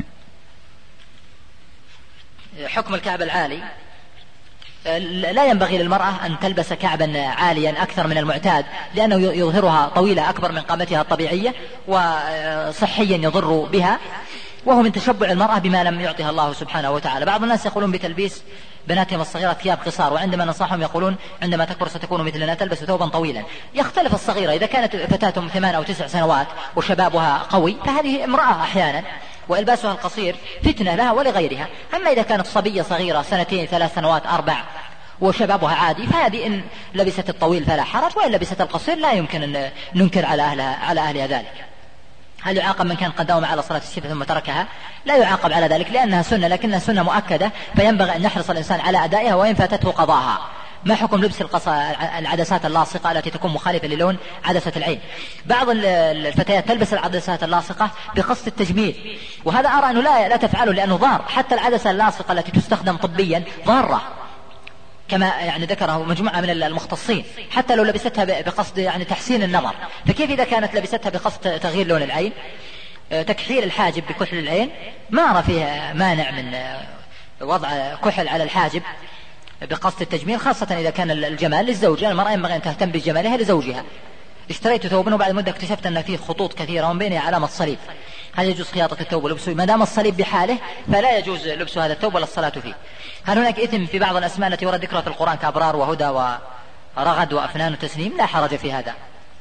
حكم الكعب العالي، لا ينبغي للمرأة أن تلبس كعبا عاليا أكثر من المعتاد، لأنه يظهرها طويلة أكبر من قامتها الطبيعية وصحيا يضر بها، وهو من تشبع المرأة بما لم يعطيها الله سبحانه وتعالى. بعض الناس يقولون بتلبيس بناتهم الصغيرة ثياب قصار، وعندما نصحهم يقولون عندما تكبر ستكون مثلنا تلبس ثوبا طويلا. يختلف الصغيرة، إذا كانت فتاة 8 أو 9 سنوات وشبابها قوي فهذه امرأة أحيانا وإلباسها القصير فتنة لها ولغيرها. أما إذا كانت صبية صغيرة 2 3 سنوات 4 وشبابها عادي فهذه إن لبست الطويل فلا حرج، وإن لبست القصير لا يمكن أن ننكر على أهلها ذلك. هل يعاقب من كان قد داوم على صلاة الشفع ثم تركها؟ لا يعاقب على ذلك لأنها سنة، لكنها سنة مؤكدة فينبغي أن يحرص الإنسان على أدائها وإن فاتته قضاها. ما حكم لبس العدسات اللاصقة التي تكون مخالفة للون عدسة العين؟ بعض الفتيات تلبس العدسات اللاصقة بقصد التجميل، وهذا أرى أنه لا تفعله لأنه ضار. حتى العدسة اللاصقة التي تستخدم طبيا ضارة كما يعني ذكره مجموعة من المختصين، حتى لو لبستها بقصد يعني تحسين النظر، فكيف إذا كانت لبستها بقصد تغيير لون العين؟ تكحيل الحاجب بكحل العين ما أرى فيه مانع من وضع كحل على الحاجب بقصد التجميل، خاصة إذا كان الجمال للزوجة. المرأة ينبغي أن تهتم بجمالها لزوجها. اشتريت ثوبا وبعد مدة اكتشفت أن فيه خطوط كثيرة ومن بينها علامة صليب، هل يجوز خياطة الثوب ولبسه؟ ما دام الصليب بحاله فلا يجوز لبس هذا الثوب ولا الصلاة فيه. هل هناك إثم في بعض الأسماء التي ورد ذكرها في القرآن كأبرار وهدى ورغد وأفنان وتسنيم؟ لا حرج في هذا.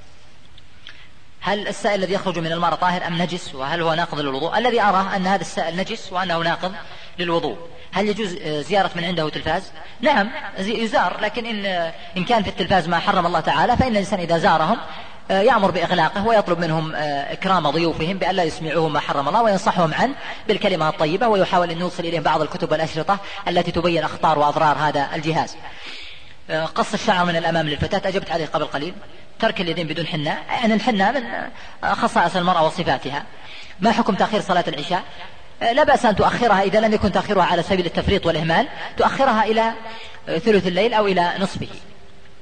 هل السائل الذي يخرج من المرأة طاهر أم نجس، وهل هو ناقض للوضوء؟ الذي أراه أن هذا السائل نجس وأنه ناقض للوضوء. هل يجوز زيارة من عنده تلفاز؟ نعم يزار، لكن إن كان في التلفاز ما حرم الله تعالى فإن الإنسان إذا زارهم يأمر بإغلاقه ويطلب منهم إكرام ضيوفهم بأن لا يسمعوهم ما حرم الله، وينصحهم عنه بالكلمة الطيبة، ويحاول أن يوصل إليهم بعض الكتب والأشرطة التي تبين أخطار وأضرار هذا الجهاز. قص الشعر من الأمام للفتاة أجبت عليه قبل قليل. ترك اليدين بدون حناء، يعني الحناء من خصائص المرأة وصفاتها. ما حكم تأخير صلاة العشاء؟ لا بأس أن تؤخرها إذا لم يكن تأخيرها على سبيل التفريط والإهمال، تؤخرها إلى ثلث الليل أو إلى نصفه.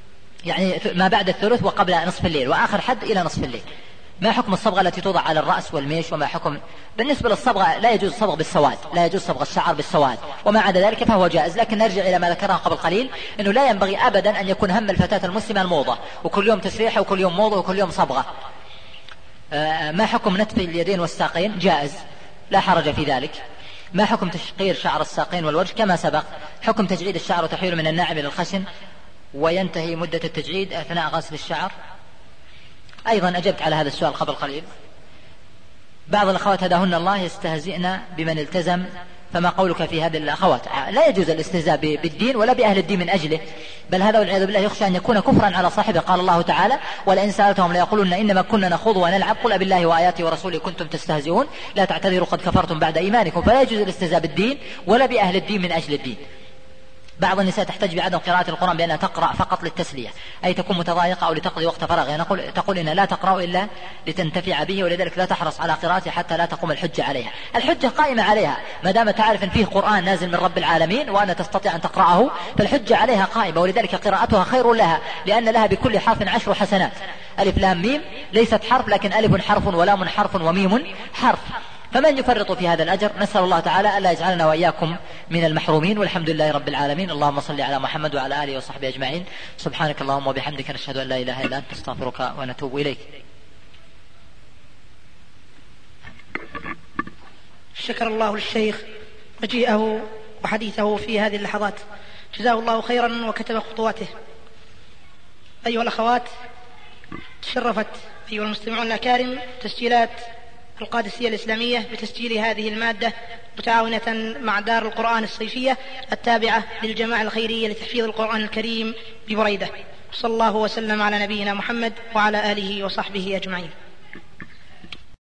يعني ما بعد الثلث وقبل نصف الليل، وآخر حد إلى نصف الليل. ما حكم الصبغة التي توضع على الرأس والميش؟ وما حكم بالنسبة للصبغة؟ لا يجوز الصبغ بالسواد، لا يجوز صبغ الشعر بالسواد، وما عدا ذلك فهو جائز. لكن نرجع إلى ما ذكرنا قبل قليل، أنه لا ينبغي أبدا أن يكون هم الفتاة المسلمة الموضة، وكل يوم تسريحة وكل يوم موضة وكل يوم صبغة. ما حكم نتف اليدين والساقين؟ جائز، لا حرج في ذلك. ما حكم تشقير شعر الساقين والوجه؟ كما سبق. حكم تجعيد الشعر وتحويله من الناعم إلى الخشن، وينتهي مدة التجعيد أثناء غسل الشعر؟ أيضا أجبت على هذا السؤال قبل قليل. بعض الأخوات هداهن الله يستهزئن بمن التزم، فما قولك في هذه الأخوات؟ لا يجوز الاستهزاء بالدين ولا بأهل الدين من أجله، بل هذا والعياذ بالله يخشى أن يكون كفرا على صاحبه. قال الله تعالى: ولئن سألتهم ليقولن إنما كنا نخوض ونلعب قل بالله وآياته ورسوله كنتم تستهزئون لا تعتذروا قد كفرتم بعد إيمانكم. فلا يجوز الاستهزاء بالدين ولا بأهل الدين من أجل الدين. بعض النساء تحتج بعدم قراءة القرآن بأنها تقرأ فقط للتسلية، أي تكون متضايقة أو لتقضي وقت فراغها. تقول إنها لا تقرأ إلا لتنتفع به، ولذلك لا تحرص على قراءته حتى لا تقوم الحجة عليها. الحجة قائمة عليها ما دام تعرف أن فيه قرآن نازل من رب العالمين وأن تستطيع أن تقرأه، فالحجة عليها قائمة، ولذلك قراءتها خير لها، لأن لها بكل حرف 10 حسنات. ألف لام ميم ليست حرف، لكن ألف حرف ولام حرف وميم حرف، فمن يفرط في هذا الأجر؟ نسأل الله تعالى ألا يجعلنا وإياكم من المحرومين، والحمد لله رب العالمين. اللهم صل على محمد وعلى آله وصحبه أجمعين. سبحانك اللهم وبحمدك، نشهد أن لا إله إلا أنت، نستغفرك ونتوب إليك. شكر الله للشيخ مجيئه وحديثه في هذه اللحظات، جزاه الله خيرا وكتب خطواته. أيها الأخوات، تشرفت أيها المستمعون الأكارم تسجيلات القادسية الإسلامية بتسجيل هذه المادة متعاونة مع دار القرآن الصيفية التابعة للجماعة الخيرية لتحفيظ القرآن الكريم ببريدة. صلى الله وسلم على نبينا محمد وعلى آله وصحبه أجمعين.